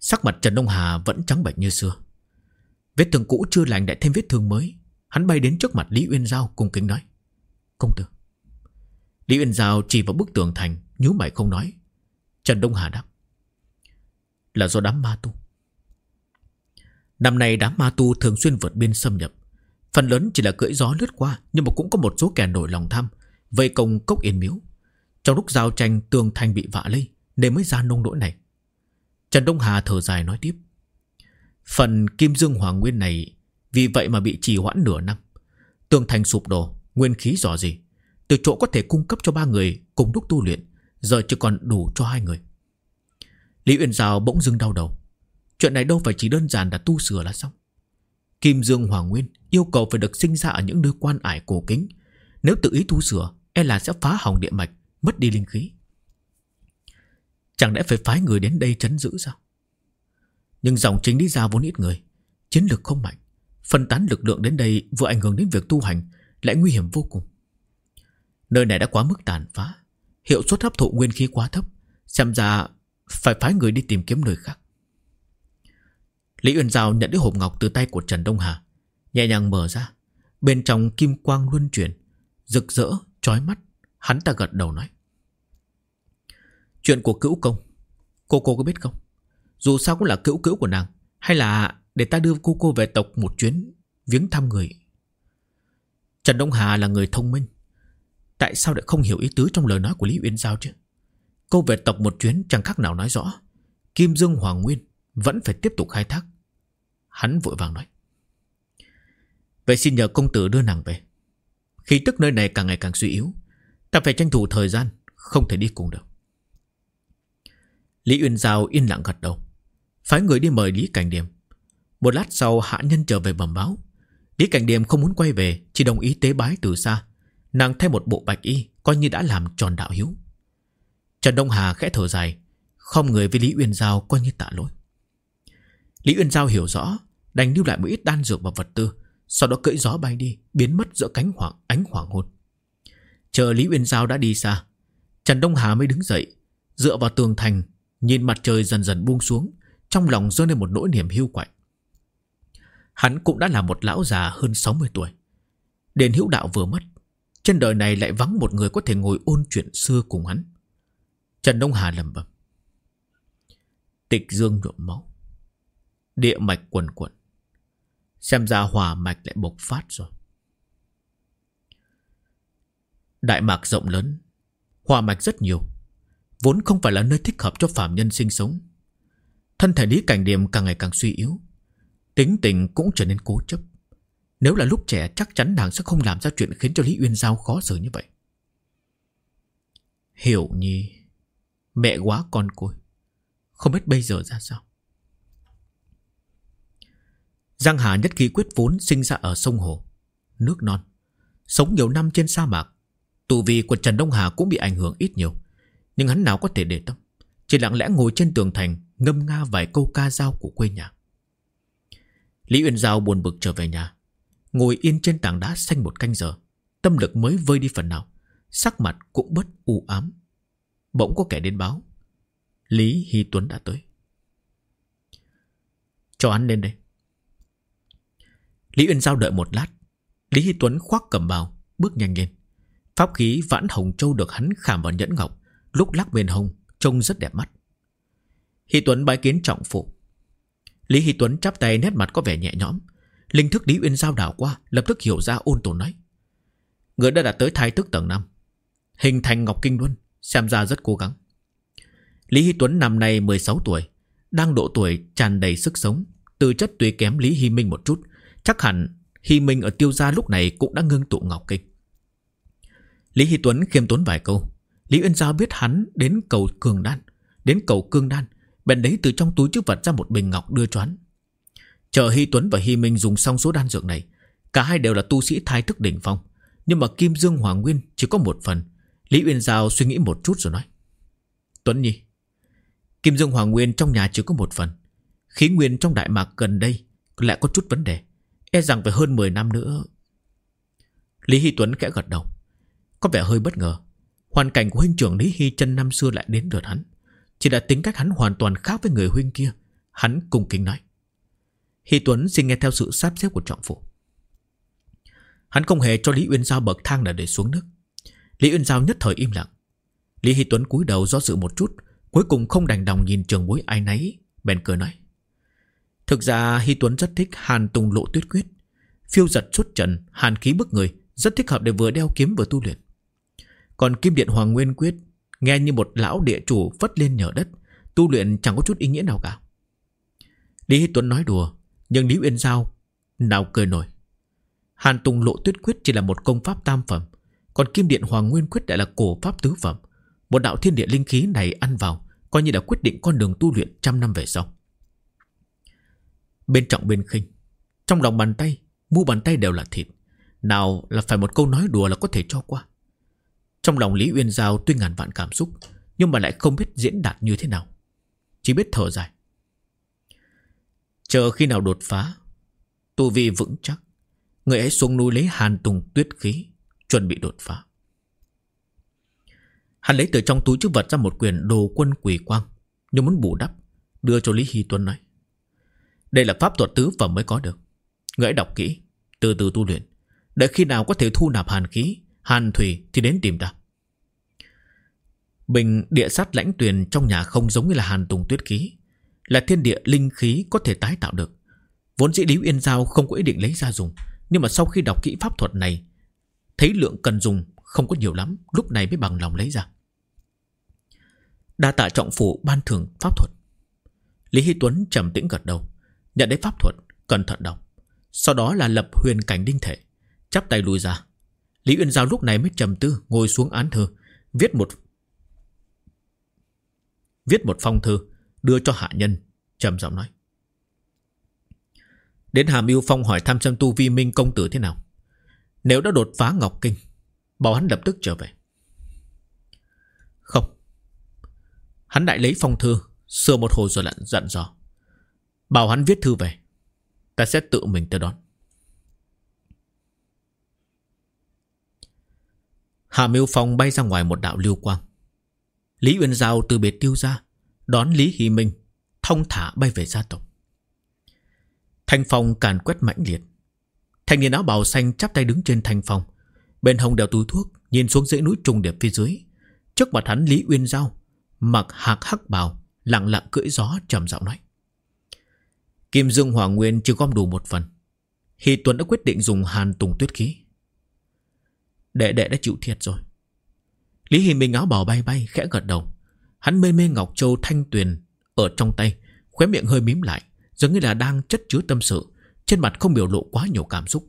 Sắc mặt Trần Đông Hà vẫn trắng bệch như xưa. Vết thương cũ chưa lành lại thêm vết thương mới. Hắn bay đến trước mặt Lý Uyên Giao cung kính nói: "Công tử." Lý Uyên Giao chỉ vào bức tường thành, nhíu mày không nói. Trần Đông Hà đáp: "Là do đám ma tu. Năm nay đám ma tu thường xuyên vượt biên xâm nhập. Phần lớn chỉ là cưỡi gió lướt qua, nhưng mà cũng có một số kẻ nổi lòng tham, vây công Cốc Yên Miếu. Trong lúc giao tranh tường thành bị vạ lây, nên mới ra nông nỗi này." Trần Đông Hà thở dài nói tiếp: "Phần Kim Dương Hoàng Nguyên này vì vậy mà bị trì hoãn nửa năm. Tường thành sụp đổ, nguyên khí rò rỉ, từ chỗ có thể cung cấp cho 3 người cùng lúc tu luyện, giờ chỉ còn đủ cho 2 người." Lý Uyên Giao bỗng dưng đau đầu. Chuyện này đâu phải chỉ đơn giản là tu sửa là xong. Kim Dương Hoàng Nguyên yêu cầu phải được sinh ra ở những nơi quan ải cổ kính. Nếu tự ý tu sửa, e là sẽ phá hỏng địa mạch, mất đi linh khí. Chẳng lẽ phải phái người đến đây trấn giữ sao? Nhưng dòng chính Lý gia vốn ít người, chiến lược không mạnh, phân tán lực lượng đến đây vừa ảnh hưởng đến việc tu hành, lại nguy hiểm vô cùng. Nơi này đã quá mức tàn phá, hiệu suất hấp thụ nguyên khí quá thấp, xem ra phải phái người đi tìm kiếm nơi khác. Lý Uyên Giao nhận lấy hộp ngọc từ tay của Trần Đông Hà, nhẹ nhàng mở ra. Bên trong kim quang luân chuyển, rực rỡ, chói mắt. Hắn ta gật đầu nói: "Chuyện của Cữu Công, cô có biết không? Dù sao cũng là cữu cữu của nàng. Hay là để ta đưa cô về tộc một chuyến, viếng thăm người?" Trần Đông Hà là người thông minh, tại sao lại không hiểu ý tứ trong lời nói của Lý Uyên Giao chứ? Cô về tộc một chuyến chẳng khác nào nói rõ Kim Dương Hoàng Nguyên vẫn phải tiếp tục khai thác. Hắn vội vàng nói: "Vậy xin nhờ công tử đưa nàng về. Khí tức nơi này càng ngày càng suy yếu, ta phải tranh thủ thời gian, không thể đi cùng được." Lý Uyên Giao yên lặng gật đầu, phái người đi mời Lý Cảnh Điềm. Một lát sau hạ nhân trở về bẩm báo, Lý Cảnh Điềm không muốn quay về, chỉ đồng ý tế bái từ xa. Nàng thay một bộ bạch y, coi như đã làm tròn đạo hiếu. Trần Đông Hà khẽ thở dài, khom người với Lý Uyên Giao coi như tạ lỗi. Lý Uyên Giao hiểu rõ, đành lưu lại một ít đan dược và vật tư, sau đó cưỡi gió bay đi, biến mất giữa ánh hoàng hôn. Chờ Lý Uyên Giao đã đi xa, Trần Đông Hà mới đứng dậy, dựa vào tường thành, nhìn mặt trời dần dần buông xuống, trong lòng dâng lên một nỗi niềm hiu quạnh. Hắn cũng đã là một lão già hơn 60 tuổi. Đền hữu đạo vừa mất, trên đời này lại vắng một người có thể ngồi ôn chuyện xưa cùng hắn. Trần Đông Hà lẩm bẩm: "Tịch dương nhuộm máu, địa mạch quần quần, xem ra hỏa mạch lại bộc phát rồi." Đại mạc rộng lớn, hỏa mạch rất nhiều, vốn không phải là nơi thích hợp cho phàm nhân sinh sống. Thân thể Lý Cảnh Điềm càng ngày càng suy yếu, tính tình cũng trở nên cố chấp. Nếu là lúc trẻ chắc chắn nàng sẽ không làm ra chuyện khiến cho Lý Uyên Giao khó xử như vậy. Hiểu Nhi, mẹ quá con côi, không biết bây giờ ra sao. Giang Hà nhất khí quyết vốn sinh ra ở sông hồ, nước non, sống nhiều năm trên sa mạc. Tu vi của Trần Đông Hà cũng bị ảnh hưởng ít nhiều, nhưng hắn nào có thể để tâm, chỉ lặng lẽ ngồi trên tường thành ngâm nga vài câu ca dao của quê nhà. Lý Uyên Giao buồn bực trở về nhà, ngồi yên trên tảng đá xanh một canh giờ, tâm lực mới vơi đi phần nào, sắc mặt cũng bớt u ám. Bỗng có kẻ đến báo, Lý Hy Tuấn đã tới. "Cho hắn lên đây." Lý Uyên Giao đợi một lát, Lý Hy Tuấn khoác cẩm bào, bước nhanh lên. Pháp khí Vãn Hồng Châu được hắn khảm vào nhẫn ngọc, lúc lắc bên hông, trông rất đẹp mắt. Hy Tuấn bái kiến trọng phụ. Lý Hy Tuấn chắp tay, nét mặt có vẻ nhẹ nhõm. Linh thức Lý Uyên Giao đảo qua, lập tức hiểu ra, ôn tồn nói: "Người đã đạt tới thai tức tầng 5, hình thành Ngọc Kinh Luân, xem ra rất cố gắng." Lý Hy Tuấn năm nay 16 tuổi, đang độ tuổi tràn đầy sức sống, tư chất tuy kém Lý Hy Minh một chút, chắc hẳn Hy Minh ở Tiêu gia lúc này cũng đã ngưng tụ Ngọc Kinh. Lý Hy Tuấn khiêm tốn vài câu. Lý Uyên Giao biết hắn đến cầu cương đan, bèn lấy từ trong túi trữ vật ra một bình ngọc đưa cho hắn. Chờ Hy Tuấn và Hy Minh dùng xong số đan dược này, cả hai đều là tu sĩ thai thức đỉnh phong, nhưng mà Kim Dương Hoàng Nguyên chỉ có một phần. Lý Uyên Giao suy nghĩ một chút rồi nói: "Tuấn Nhi, Kim Dương Hoàng Nguyên trong nhà chỉ có một phần, khí nguyên trong Đại Mạc gần đây lại có chút vấn đề, e rằng phải hơn 10 năm nữa." Lý Hy Tuấn khẽ gật đầu, có vẻ hơi bất ngờ. Hoàn cảnh của huynh trưởng Lý Hy Chân năm xưa lại đến lượt hắn, chỉ là tính cách hắn hoàn toàn khác với người huynh kia, Hắn cung kính nói: Hy Tuấn xin nghe theo sự sắp xếp của trọng phủ. Hắn không hề cho Lý Uyên Giao bậc thang nào để xuống nước. Lý Uyên Giao nhất thời im lặng. Lý Hy Tuấn cúi đầu do dự một chút, cuối cùng không đành lòng nhìn trường bối ai nấy, bèn cười nói: Thực ra Hy Tuấn rất thích Hàn Tùng Lộ Tuyết Quyết, phiêu giật xuất trần, hàn khí bức người, rất thích hợp để vừa đeo kiếm vừa tu luyện. Còn Kim Điện Hoàng Nguyên Quyết nghe như một lão địa chủ phất lên nhờ đất, tu luyện chẳng có chút ý nghĩa nào cả. Lý Hy Tuấn nói đùa, nhưng Lý Uyên Giao nào cười nổi. Hàn Tùng Lộ Tuyết Quyết chỉ là một công pháp tam phẩm, còn Kim Điện Hoàng Nguyên Quyết lại là cổ pháp tứ phẩm. Một đạo thiên địa linh khí này ăn vào, coi như là quyết định con đường tu luyện trăm năm về sau. Bên trọng bên khinh, trong lòng bàn tay, mu bàn tay đều là thịt, nào là phải một câu nói đùa là có thể cho qua. Trong lòng Lý Uyên Giao tuy ngàn vạn cảm xúc, nhưng mà lại không biết diễn đạt như thế nào, chỉ biết thở dài. Chờ khi nào đột phá, tu vi vững chắc, người ấy xuống núi lấy Hàn Tùng Tuyết khí, chuẩn bị đột phá. Hắn lấy từ trong túi trữ vật ra một quyển đồ quân quỷ quang, như muốn bù đắp, đưa cho Lý Hy Tuấn nói: Đây là pháp thuật tứ phẩm mới có được, người ấy đọc kỹ, từ từ tu luyện, đợi khi nào có thể thu nạp hàn khí, hàn thủy thì đến tìm ta. Bình địa sát lãnh tuyền trong nhà không giống như là Hàn Tùng Tuyết khí, là thiên địa linh khí có thể tái tạo được. Vốn dĩ Lý Uyên Giao không có ý định lấy ra dùng, nhưng mà sau khi đọc kỹ pháp thuật này, thấy lượng cần dùng không có nhiều lắm, lúc này mới bằng lòng lấy ra. Đa tạ trọng phủ ban thưởng pháp thuật. Lý Hy Tuấn trầm tĩnh gật đầu, nhận lấy pháp thuật, cẩn thận đọc. Sau đó là lập huyền cảnh đinh thể, chắp tay lùi ra. Lý Uyên Giao lúc này mới trầm tư, ngồi xuống án thư, viết một phong thư, đưa cho hạ nhân, trầm giọng nói: Đến Hàm Yêu Phong hỏi thăm xem tu vi Minh công tử thế nào. Nếu đã đột phá Ngọc Kinh, bảo hắn lập tức trở về. Không. Hắn lại lấy phong thư, sửa một hồi rồi dặn dò: Bảo hắn viết thư về, ta sẽ tự mình tới đón. Hàm Yêu Phong bay ra ngoài một đạo lưu quang. Lý Uyên Giao từ biệt Tiêu ra, đón Lý Hy Minh, thong thả bay về gia tộc. Thanh phong càn quét mãnh liệt. Thanh niên áo bào xanh chắp tay đứng trên thanh phong, bên hông đeo túi thuốc, nhìn xuống dãy núi trùng điệp phía dưới. Trước mặt hắn Lý Uyên Giao mặc hắc bào, lặng lặng cưỡi gió, trầm giọng nói: Kim Dương Hỏa Nguyên chưa gom đủ một phần, Hy Tuấn đã quyết định dùng Hàn Tùng Tuyết khí. Đệ đã chịu thiệt rồi. Lý Hy Minh áo bào bay bay khẽ gật đầu. Hắn mê mê ngọc châu thanh tuyền ở trong tay, khóe miệng hơi mím lại, giống như là đang chất chứa tâm sự, trên mặt không biểu lộ quá nhiều cảm xúc.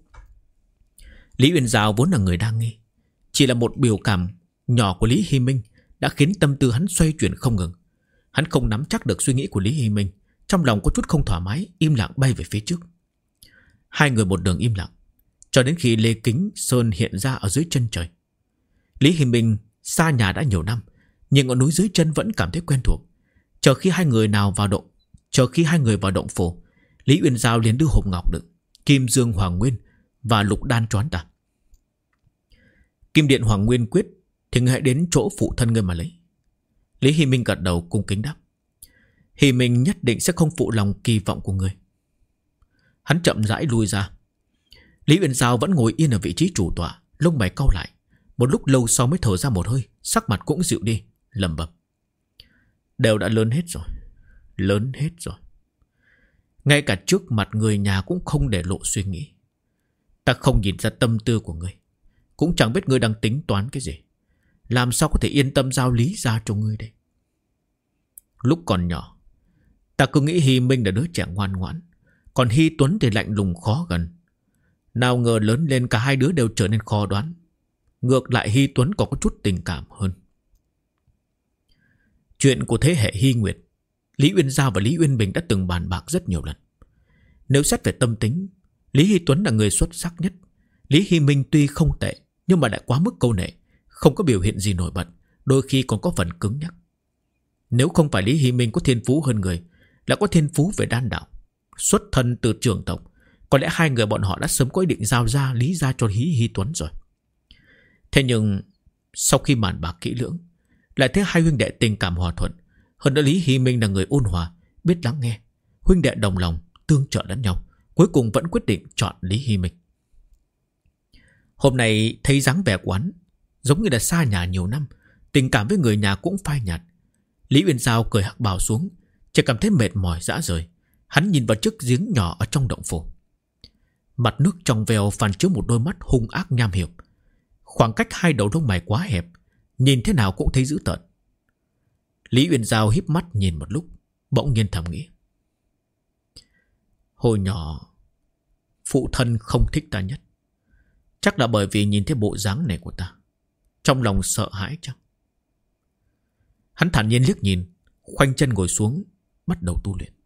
Lý Uyên Giao vốn là người đa nghi, chỉ là một biểu cảm nhỏ của Lý Hy Minh đã khiến tâm tư hắn xoay chuyển không ngừng. Hắn không nắm chắc được suy nghĩ của Lý Hy Minh, trong lòng có chút không thoải mái, im lặng bay về phía trước. Hai người một đường im lặng, cho đến khi Lê Kính Sơn hiện ra ở dưới chân trời. Lý Hy Minh xa nhà đã nhiều năm, nhưng ngọn núi dưới chân vẫn cảm thấy quen thuộc. Chờ khi hai người vào động phủ, Lý Uyên Giao liền đưa hộp ngọc đựng Kim Dương Hoàng Nguyên và lục đan choán ta. Kim Điện Hoàng Nguyên Quyết thì ngươi hãy đến chỗ phụ thân ngươi mà lấy. Lý Hy Minh gật đầu cung kính đáp: Hy Minh nhất định sẽ không phụ lòng kỳ vọng của ngươi. Hắn chậm rãi lui ra. Lý Uyên Giao vẫn ngồi yên ở vị trí chủ tọa, lông mày cau lại. Một lúc lâu sau mới thở ra một hơi, sắc mặt cũng dịu đi, lẩm bẩm: Đều đã lớn hết rồi. Ngay cả trước mặt người nhà cũng không để lộ suy nghĩ. Ta không nhìn ra tâm tư của ngươi, cũng chẳng biết ngươi đang tính toán cái gì. Làm sao có thể yên tâm giao Lý ra cho ngươi đây? Lúc còn nhỏ, ta cứ nghĩ Hy Minh là đứa trẻ ngoan ngoãn, còn Hy Tuấn thì lạnh lùng khó gần. Nào ngờ lớn lên cả hai đứa đều trở nên khó đoán. Ngược lại Hy Tuấn còn có chút tình cảm hơn. Chuyện của thế hệ Hy Nguyệt, Lý Uyên Giao và Lý Uyên Bình đã từng bàn bạc rất nhiều lần. Nếu xét về tâm tính, Lý Hy Tuấn là người xuất sắc nhất. Lý Hy Minh tuy không tệ, nhưng mà lại quá mức câu nệ, không có biểu hiện gì nổi bật, đôi khi còn có phần cứng nhắc. Nếu không phải Lý Hy Minh có thiên phú hơn người, lại có thiên phú về đan đạo, xuất thân từ trưởng tộc, có lẽ hai người bọn họ đã sớm có ý định giao ra Lý ra cho Lý Hy Tuấn rồi. Thế nhưng sau khi bàn bạc kỹ lưỡng, lại thấy hai huynh đệ tình cảm hòa thuận. Hơn nữa Lý Hy Minh là người ôn hòa, biết lắng nghe. huynh đệ đồng lòng, tương trợ lẫn nhau, cuối cùng vẫn quyết định chọn Lý Hy Minh. Hôm nay thấy dáng vẻ của hắn giống như là xa nhà nhiều năm, tình cảm với người nhà cũng phai nhạt. Lý Uyên Giao cởi hắc bào xuống, chỉ cảm thấy mệt mỏi rã rời. Hắn nhìn vào chiếc giếng nhỏ ở trong động phủ. Mặt nước trong veo phản chiếu một đôi mắt hung ác nham hiểm. Khoảng cách hai đầu lông mày quá hẹp, nhìn thế nào cũng thấy dữ tợn. Lý Uyên Giao híp mắt nhìn một lúc, bỗng nhiên thầm nghĩ: hồi nhỏ phụ thân không thích ta nhất, chắc là bởi vì nhìn thấy bộ dáng này của ta, trong lòng sợ hãi chăng? Hắn thản nhiên liếc nhìn, khoanh chân ngồi xuống, bắt đầu tu luyện.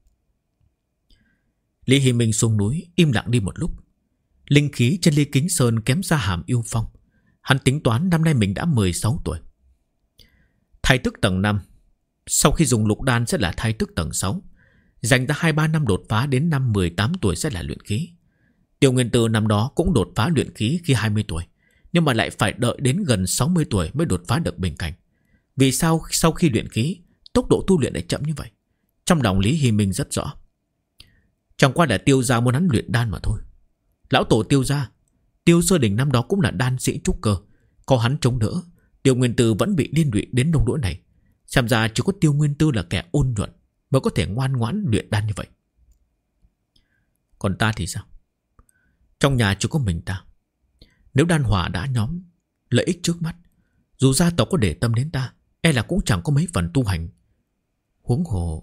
Lý Hy Minh xuống núi im lặng đi một lúc. Linh khí trên Ly Kính Sơn kém xa Hàm Yêu Phong. Hắn tính toán năm nay mình đã 16 tuổi. Thai tức tầng 5, sau khi dùng lục đan sẽ là thai tức tầng 6. Dành ra 2-3 năm đột phá, đến năm 18 tuổi sẽ là luyện khí. Tiêu Nguyên Tử năm đó cũng đột phá luyện khí khi 20 tuổi, nhưng mà lại phải đợi đến gần 60 tuổi mới đột phá được bình cảnh. Vì sao sau khi luyện khí, tốc độ tu luyện lại chậm như vậy? Trong lòng Lý Hy Minh rất rõ. Chẳng qua là Tiêu gia muốn hắn luyện đan mà thôi. Lão tổ Tiêu gia, Tiêu Sơ Đình năm đó cũng là đan sĩ trúc cơ, có hắn chống đỡ, Tiêu Nguyên Tử vẫn bị liên lụy đến nông nỗi này. Xem ra chỉ có Tiêu Nguyên Tử là kẻ ôn nhuận mới có thể ngoan ngoãn luyện đan như vậy. Còn ta thì sao? Trong nhà chỉ có mình ta. Nếu đan hỏa đã nhóm, lợi ích trước mắt, dù gia tộc có để tâm đến ta, e là cũng chẳng có mấy phần tu hành. Huống hồ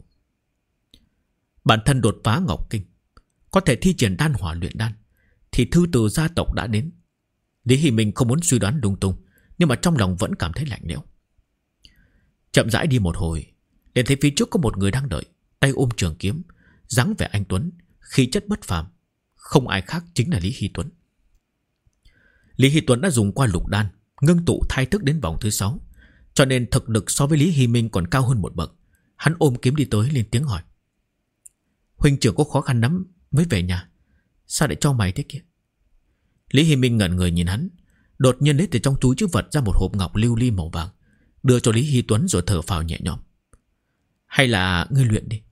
bản thân đột phá Ngọc Kinh, có thể thi triển đan hỏa luyện đan, thì thư từ gia tộc đã đến. Lý Hy Minh không muốn suy đoán lung tung, nhưng mà trong lòng vẫn cảm thấy lạnh lẽo. Chậm rãi đi một hồi, liền thấy phía trước có một người đang đợi, tay ôm trường kiếm, dáng vẻ anh tuấn, khí chất bất phàm, không ai khác chính là Lý Hy Tuấn. Lý Hy Tuấn đã dùng qua lục đan, ngưng tụ thai thức đến vòng thứ 6, cho nên thực lực so với Lý Hy Minh còn cao hơn một bậc. Hắn ôm kiếm đi tới, lên tiếng hỏi: huynh trưởng có khó khăn lắm mới về nhà, sao lại cho mày thế kia? Lý Hy Minh ngẩn người nhìn hắn, đột nhiên lấy từ trong túi trữ vật ra một hộp ngọc lưu ly màu vàng, đưa cho Lý Hy Tuấn rồi thở phào nhẹ nhõm: hay là ngươi luyện đi.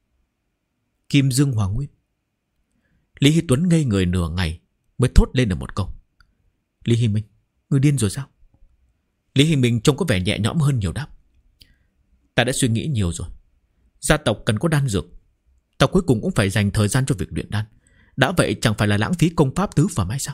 Kim Dương Hoàng Nguyên. Lý Hy Tuấn ngây người nửa ngày mới thốt lên được một câu: Lý Hy Minh, ngươi điên rồi sao? Lý Hy Minh trông có vẻ nhẹ nhõm hơn nhiều, đáp: ta đã suy nghĩ nhiều rồi. Gia tộc cần có đan dược, ta cuối cùng cũng phải dành thời gian cho việc luyện đan. Đã vậy chẳng phải là lãng phí công pháp tứ phẩm hay sao?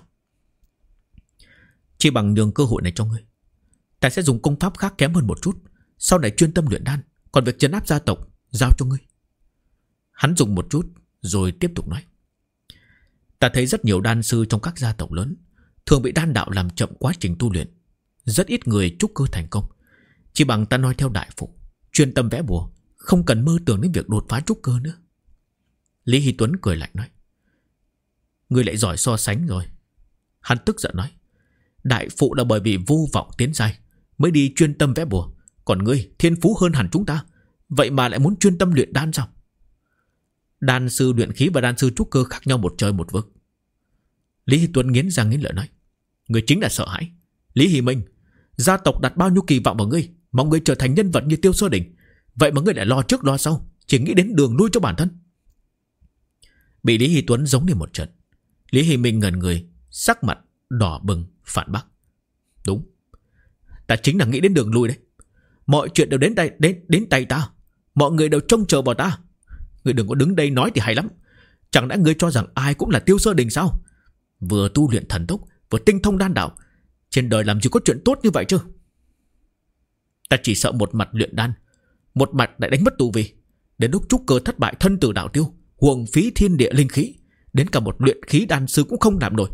Chỉ bằng nhường cơ hội này cho ngươi, ta sẽ dùng công pháp khác kém hơn một chút, sau này chuyên tâm luyện đan. Còn việc trấn áp gia tộc giao cho ngươi. Hắn dùng một chút rồi tiếp tục nói: ta thấy rất nhiều đan sư trong các gia tộc lớn thường bị đan đạo làm chậm quá trình tu luyện, rất ít người trúc cơ thành công. Chỉ bằng ta nói theo đại phụ, chuyên tâm vẽ bùa, không cần mơ tưởng đến việc đột phá trúc cơ nữa. Lý Hy Tuấn cười lạnh nói: ngươi lại giỏi so sánh rồi. Hắn tức giận nói: đại phụ là bởi vì vô vọng tiến giai mới đi chuyên tâm vẽ bùa, còn ngươi thiên phú hơn hẳn chúng ta, vậy mà lại muốn chuyên tâm luyện đan sao? Đan sư luyện khí và đan sư trúc cơ khác nhau một trời một vực. Lý Hy Tuấn nghiến răng nghiến lợi nói: ngươi chính là sợ hãi. Lý Hy Minh, gia tộc đặt bao nhiêu kỳ vọng vào ngươi, mong ngươi trở thành nhân vật như Tiêu Sơ Đình, vậy mà ngươi lại lo trước lo sau, chỉ nghĩ đến đường lui cho bản thân. Bị Lý Hy Tuấn giống như một trận, Lý Hy Minh ngẩn người, sắc mặt đỏ bừng, phản bác: đúng, ta chính là nghĩ đến đường lui đấy. Mọi chuyện đều đến tay ta, mọi người đều trông chờ vào ta. Ngươi đừng có đứng đây nói thì hay lắm. Chẳng lẽ ngươi cho rằng ai cũng là Tiêu Sơ Đình sao? Vừa tu luyện thần tốc, vừa tinh thông đan đạo, trên đời làm gì có chuyện tốt như vậy chứ? Ta chỉ sợ một mặt luyện đan, một mặt lại đánh mất tu vi, đến lúc trúc cơ thất bại thân tử đạo tiêu, uổng phí thiên địa linh khí, đến cả một luyện khí đan sư cũng không làm nổi.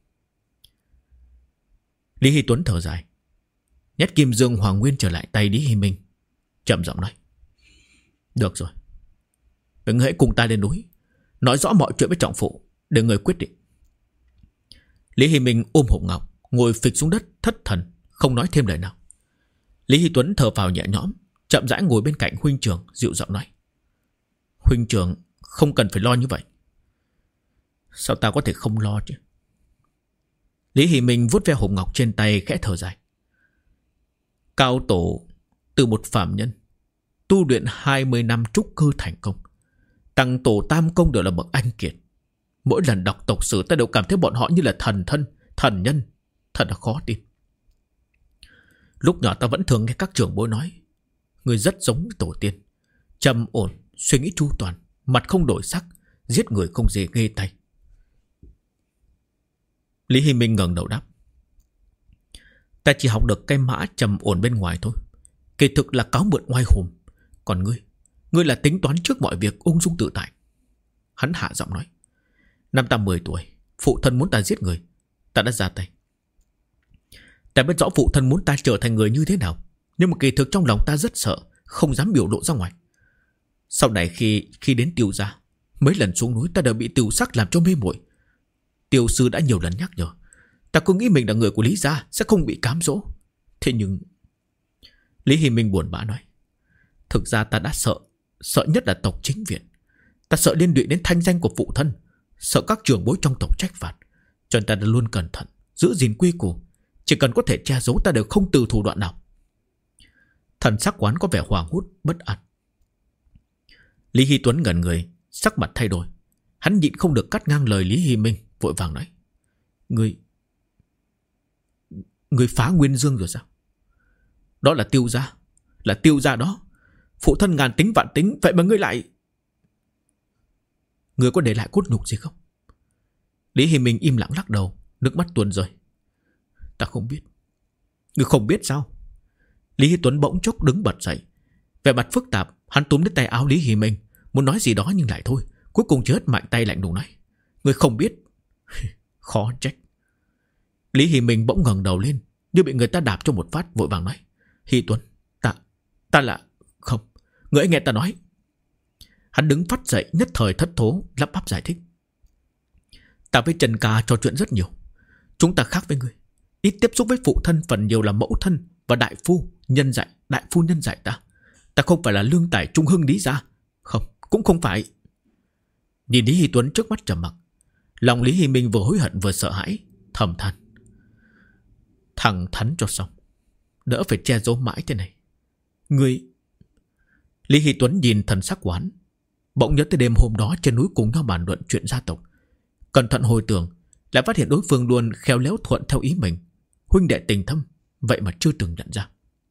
Lý Hy Tuấn thở dài, nhét Kim Dương Hoàng Nguyên trở lại tay Lý Hy Minh, chậm giọng nói: được rồi, đừng hãy cùng ta lên núi, nói rõ mọi chuyện với trọng phụ, để người quyết định. Lý Hy Minh ôm hộp ngọc, ngồi phịch xuống đất thất thần, không nói thêm lời nào. Lý Hy Tuấn thở phào nhẹ nhõm, chậm rãi ngồi bên cạnh huynh trưởng, dịu giọng nói: huynh trưởng không cần phải lo như vậy. Sao ta có thể không lo chứ? Lý Hy Minh vuốt ve hộp ngọc trên tay, khẽ thở dài: cao tổ từ một phàm nhân tu luyện 20 năm trúc cơ thành công, Tăng tổ tam công đều là bậc anh kiệt. Mỗi lần đọc tộc sử ta đều cảm thấy bọn họ như là thần thân, thần nhân. Thật là khó tin. Lúc nhỏ ta vẫn thường nghe các trưởng bối nói, người rất giống với tổ tiên, trầm ổn, suy nghĩ chu toàn, mặt không đổi sắc, giết người không dễ ghê tay. Lý Hy Minh ngẩng đầu đáp, ta chỉ học được cái mã trầm ổn bên ngoài thôi. Kỳ thực là cáo mượn oai hùng. Còn ngươi là tính toán trước mọi việc, ung dung tự tại. Hắn hạ giọng nói, năm ta 10 tuổi, phụ thân muốn ta giết người, ta đã ra tay. Ta biết rõ phụ thân muốn ta trở thành người như thế nào, nhưng mà kỳ thực trong lòng ta rất sợ, không dám biểu lộ ra ngoài. Sau này khi đến Tiêu gia, mấy lần xuống núi ta đều bị Tiêu sắc làm cho mê muội. Tiêu sư đã nhiều lần nhắc nhở, ta cứ nghĩ mình là người của Lý gia sẽ không bị cám dỗ. Thế nhưng... Lý Hy Minh buồn bã nói, thực ra ta đã sợ nhất là tộc chính viện. Ta sợ liên lụy đến thanh danh của phụ thân, sợ các trưởng bối trong tộc trách phạt, cho nên ta đã luôn cẩn thận, giữ gìn quy củ. Chỉ cần có thể che giấu ta đều không từ thủ đoạn nào. Thần sắc quán có vẻ hoảng hốt, bất an. Lý Hy Tuấn ngẩn người, sắc mặt thay đổi. Hắn nhịn không được cắt ngang lời Lý Hy Minh, vội vàng nói, Người phá Nguyên Dương rồi sao? Đó là Tiêu gia, là Tiêu gia đó. Phụ thân ngàn tính vạn tính, vậy mà ngươi lại... Ngươi có để lại cốt nhục gì không? Lý Hy Minh im lặng lắc đầu, nước mắt tuôn rơi. Ta không biết. Ngươi không biết sao? Lý Hy Tuấn bỗng chốc đứng bật dậy, vẻ mặt phức tạp. Hắn túm lấy tay áo Lý Hy Minh, muốn nói gì đó nhưng lại thôi. Cuối cùng chỉ hất mạnh tay lạnh lùng nói, ngươi không biết. Khó trách. Lý Hy Minh bỗng ngẩng đầu lên, như bị người ta đạp cho một phát, vội vàng nói, Hy Tuấn, ta là... Không, người ấy nghe ta nói. Hắn đứng phát dậy, nhất thời thất thố, lắp bắp giải thích, ta với Trần Ca trò chuyện rất nhiều. Chúng ta khác với người, ít tiếp xúc với phụ thân, phần nhiều là mẫu thân và đại phu nhân dạy ta. Ta không phải là lương tài trung hưng Lý gia. Không, cũng không phải. Nhìn Lý Hy Tuấn trước mắt trầm mặc, lòng Lý Hy Minh vừa hối hận vừa sợ hãi, thầm than, thẳng thắn cho xong, đỡ phải che giấu mãi thế này. Ngươi... Lý Hy Tuấn nhìn thần sắc quán, bỗng nhớ tới đêm hôm đó trên núi cùng nhau bàn luận chuyện gia tộc. Cẩn thận hồi tưởng, lại phát hiện đối phương luôn khéo léo thuận theo ý mình, huynh đệ tình thâm, vậy mà chưa từng nhận ra.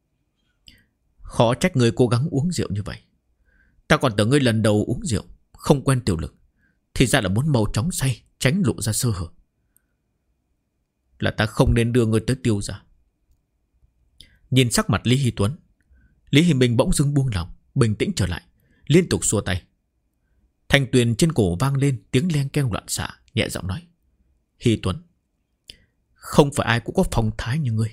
Khó trách ngươi cố gắng uống rượu như vậy. Ta còn tưởng ngươi lần đầu uống rượu, không quen tiểu lực, thì ra là muốn mau chóng say, tránh lộ ra sơ hở. Là ta không nên đưa ngươi tới Tiêu gia. Nhìn sắc mặt Lý Hy Tuấn, Lý Hy Minh bỗng dưng buông lòng, bình tĩnh trở lại, liên tục xua tay. Thanh tuyền trên cổ vang lên tiếng len keng loạn xạ, nhẹ giọng nói, Hy Tuấn, không phải ai cũng có phong thái như ngươi.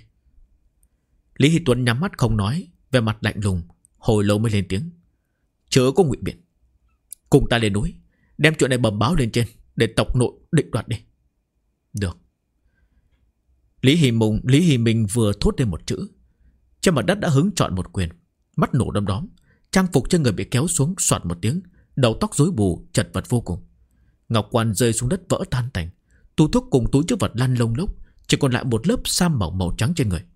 Lý Hy Tuấn nhắm mắt không nói, vẻ mặt lạnh lùng, hồi lâu mới lên tiếng, chớ có ngụy biện, cùng ta lên núi, đem chuyện này bẩm báo lên trên, để tộc nội định đoạt đi. Được. Lý Hy Minh vừa thốt lên một chữ, trên mặt đất đã hứng trọn một quyền, mắt nổ đom đóm, trang phục trên người bị kéo xuống soạt một tiếng, đầu tóc rối bù, chật vật vô cùng. Ngọc quan rơi xuống đất vỡ tan tành, túi thuốc cùng túi chứa vật lăn lông lốc, chỉ còn lại một lớp sam màu trắng trên người.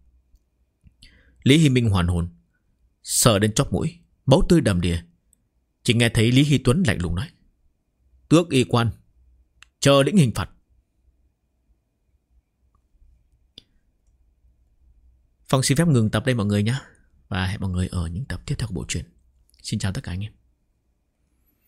Lý Hy Minh hoàn hồn, sờ đến chóp mũi, máu tươi đầm đìa. Chỉ nghe thấy Lý Hy Tuấn lạnh lùng nói, tước y quan, chờ lĩnh hình phạt. Phong xin phép ngừng tập đây mọi người nhé, và hẹn mọi người ở những tập tiếp theo của bộ truyện. Xin chào tất cả anh em.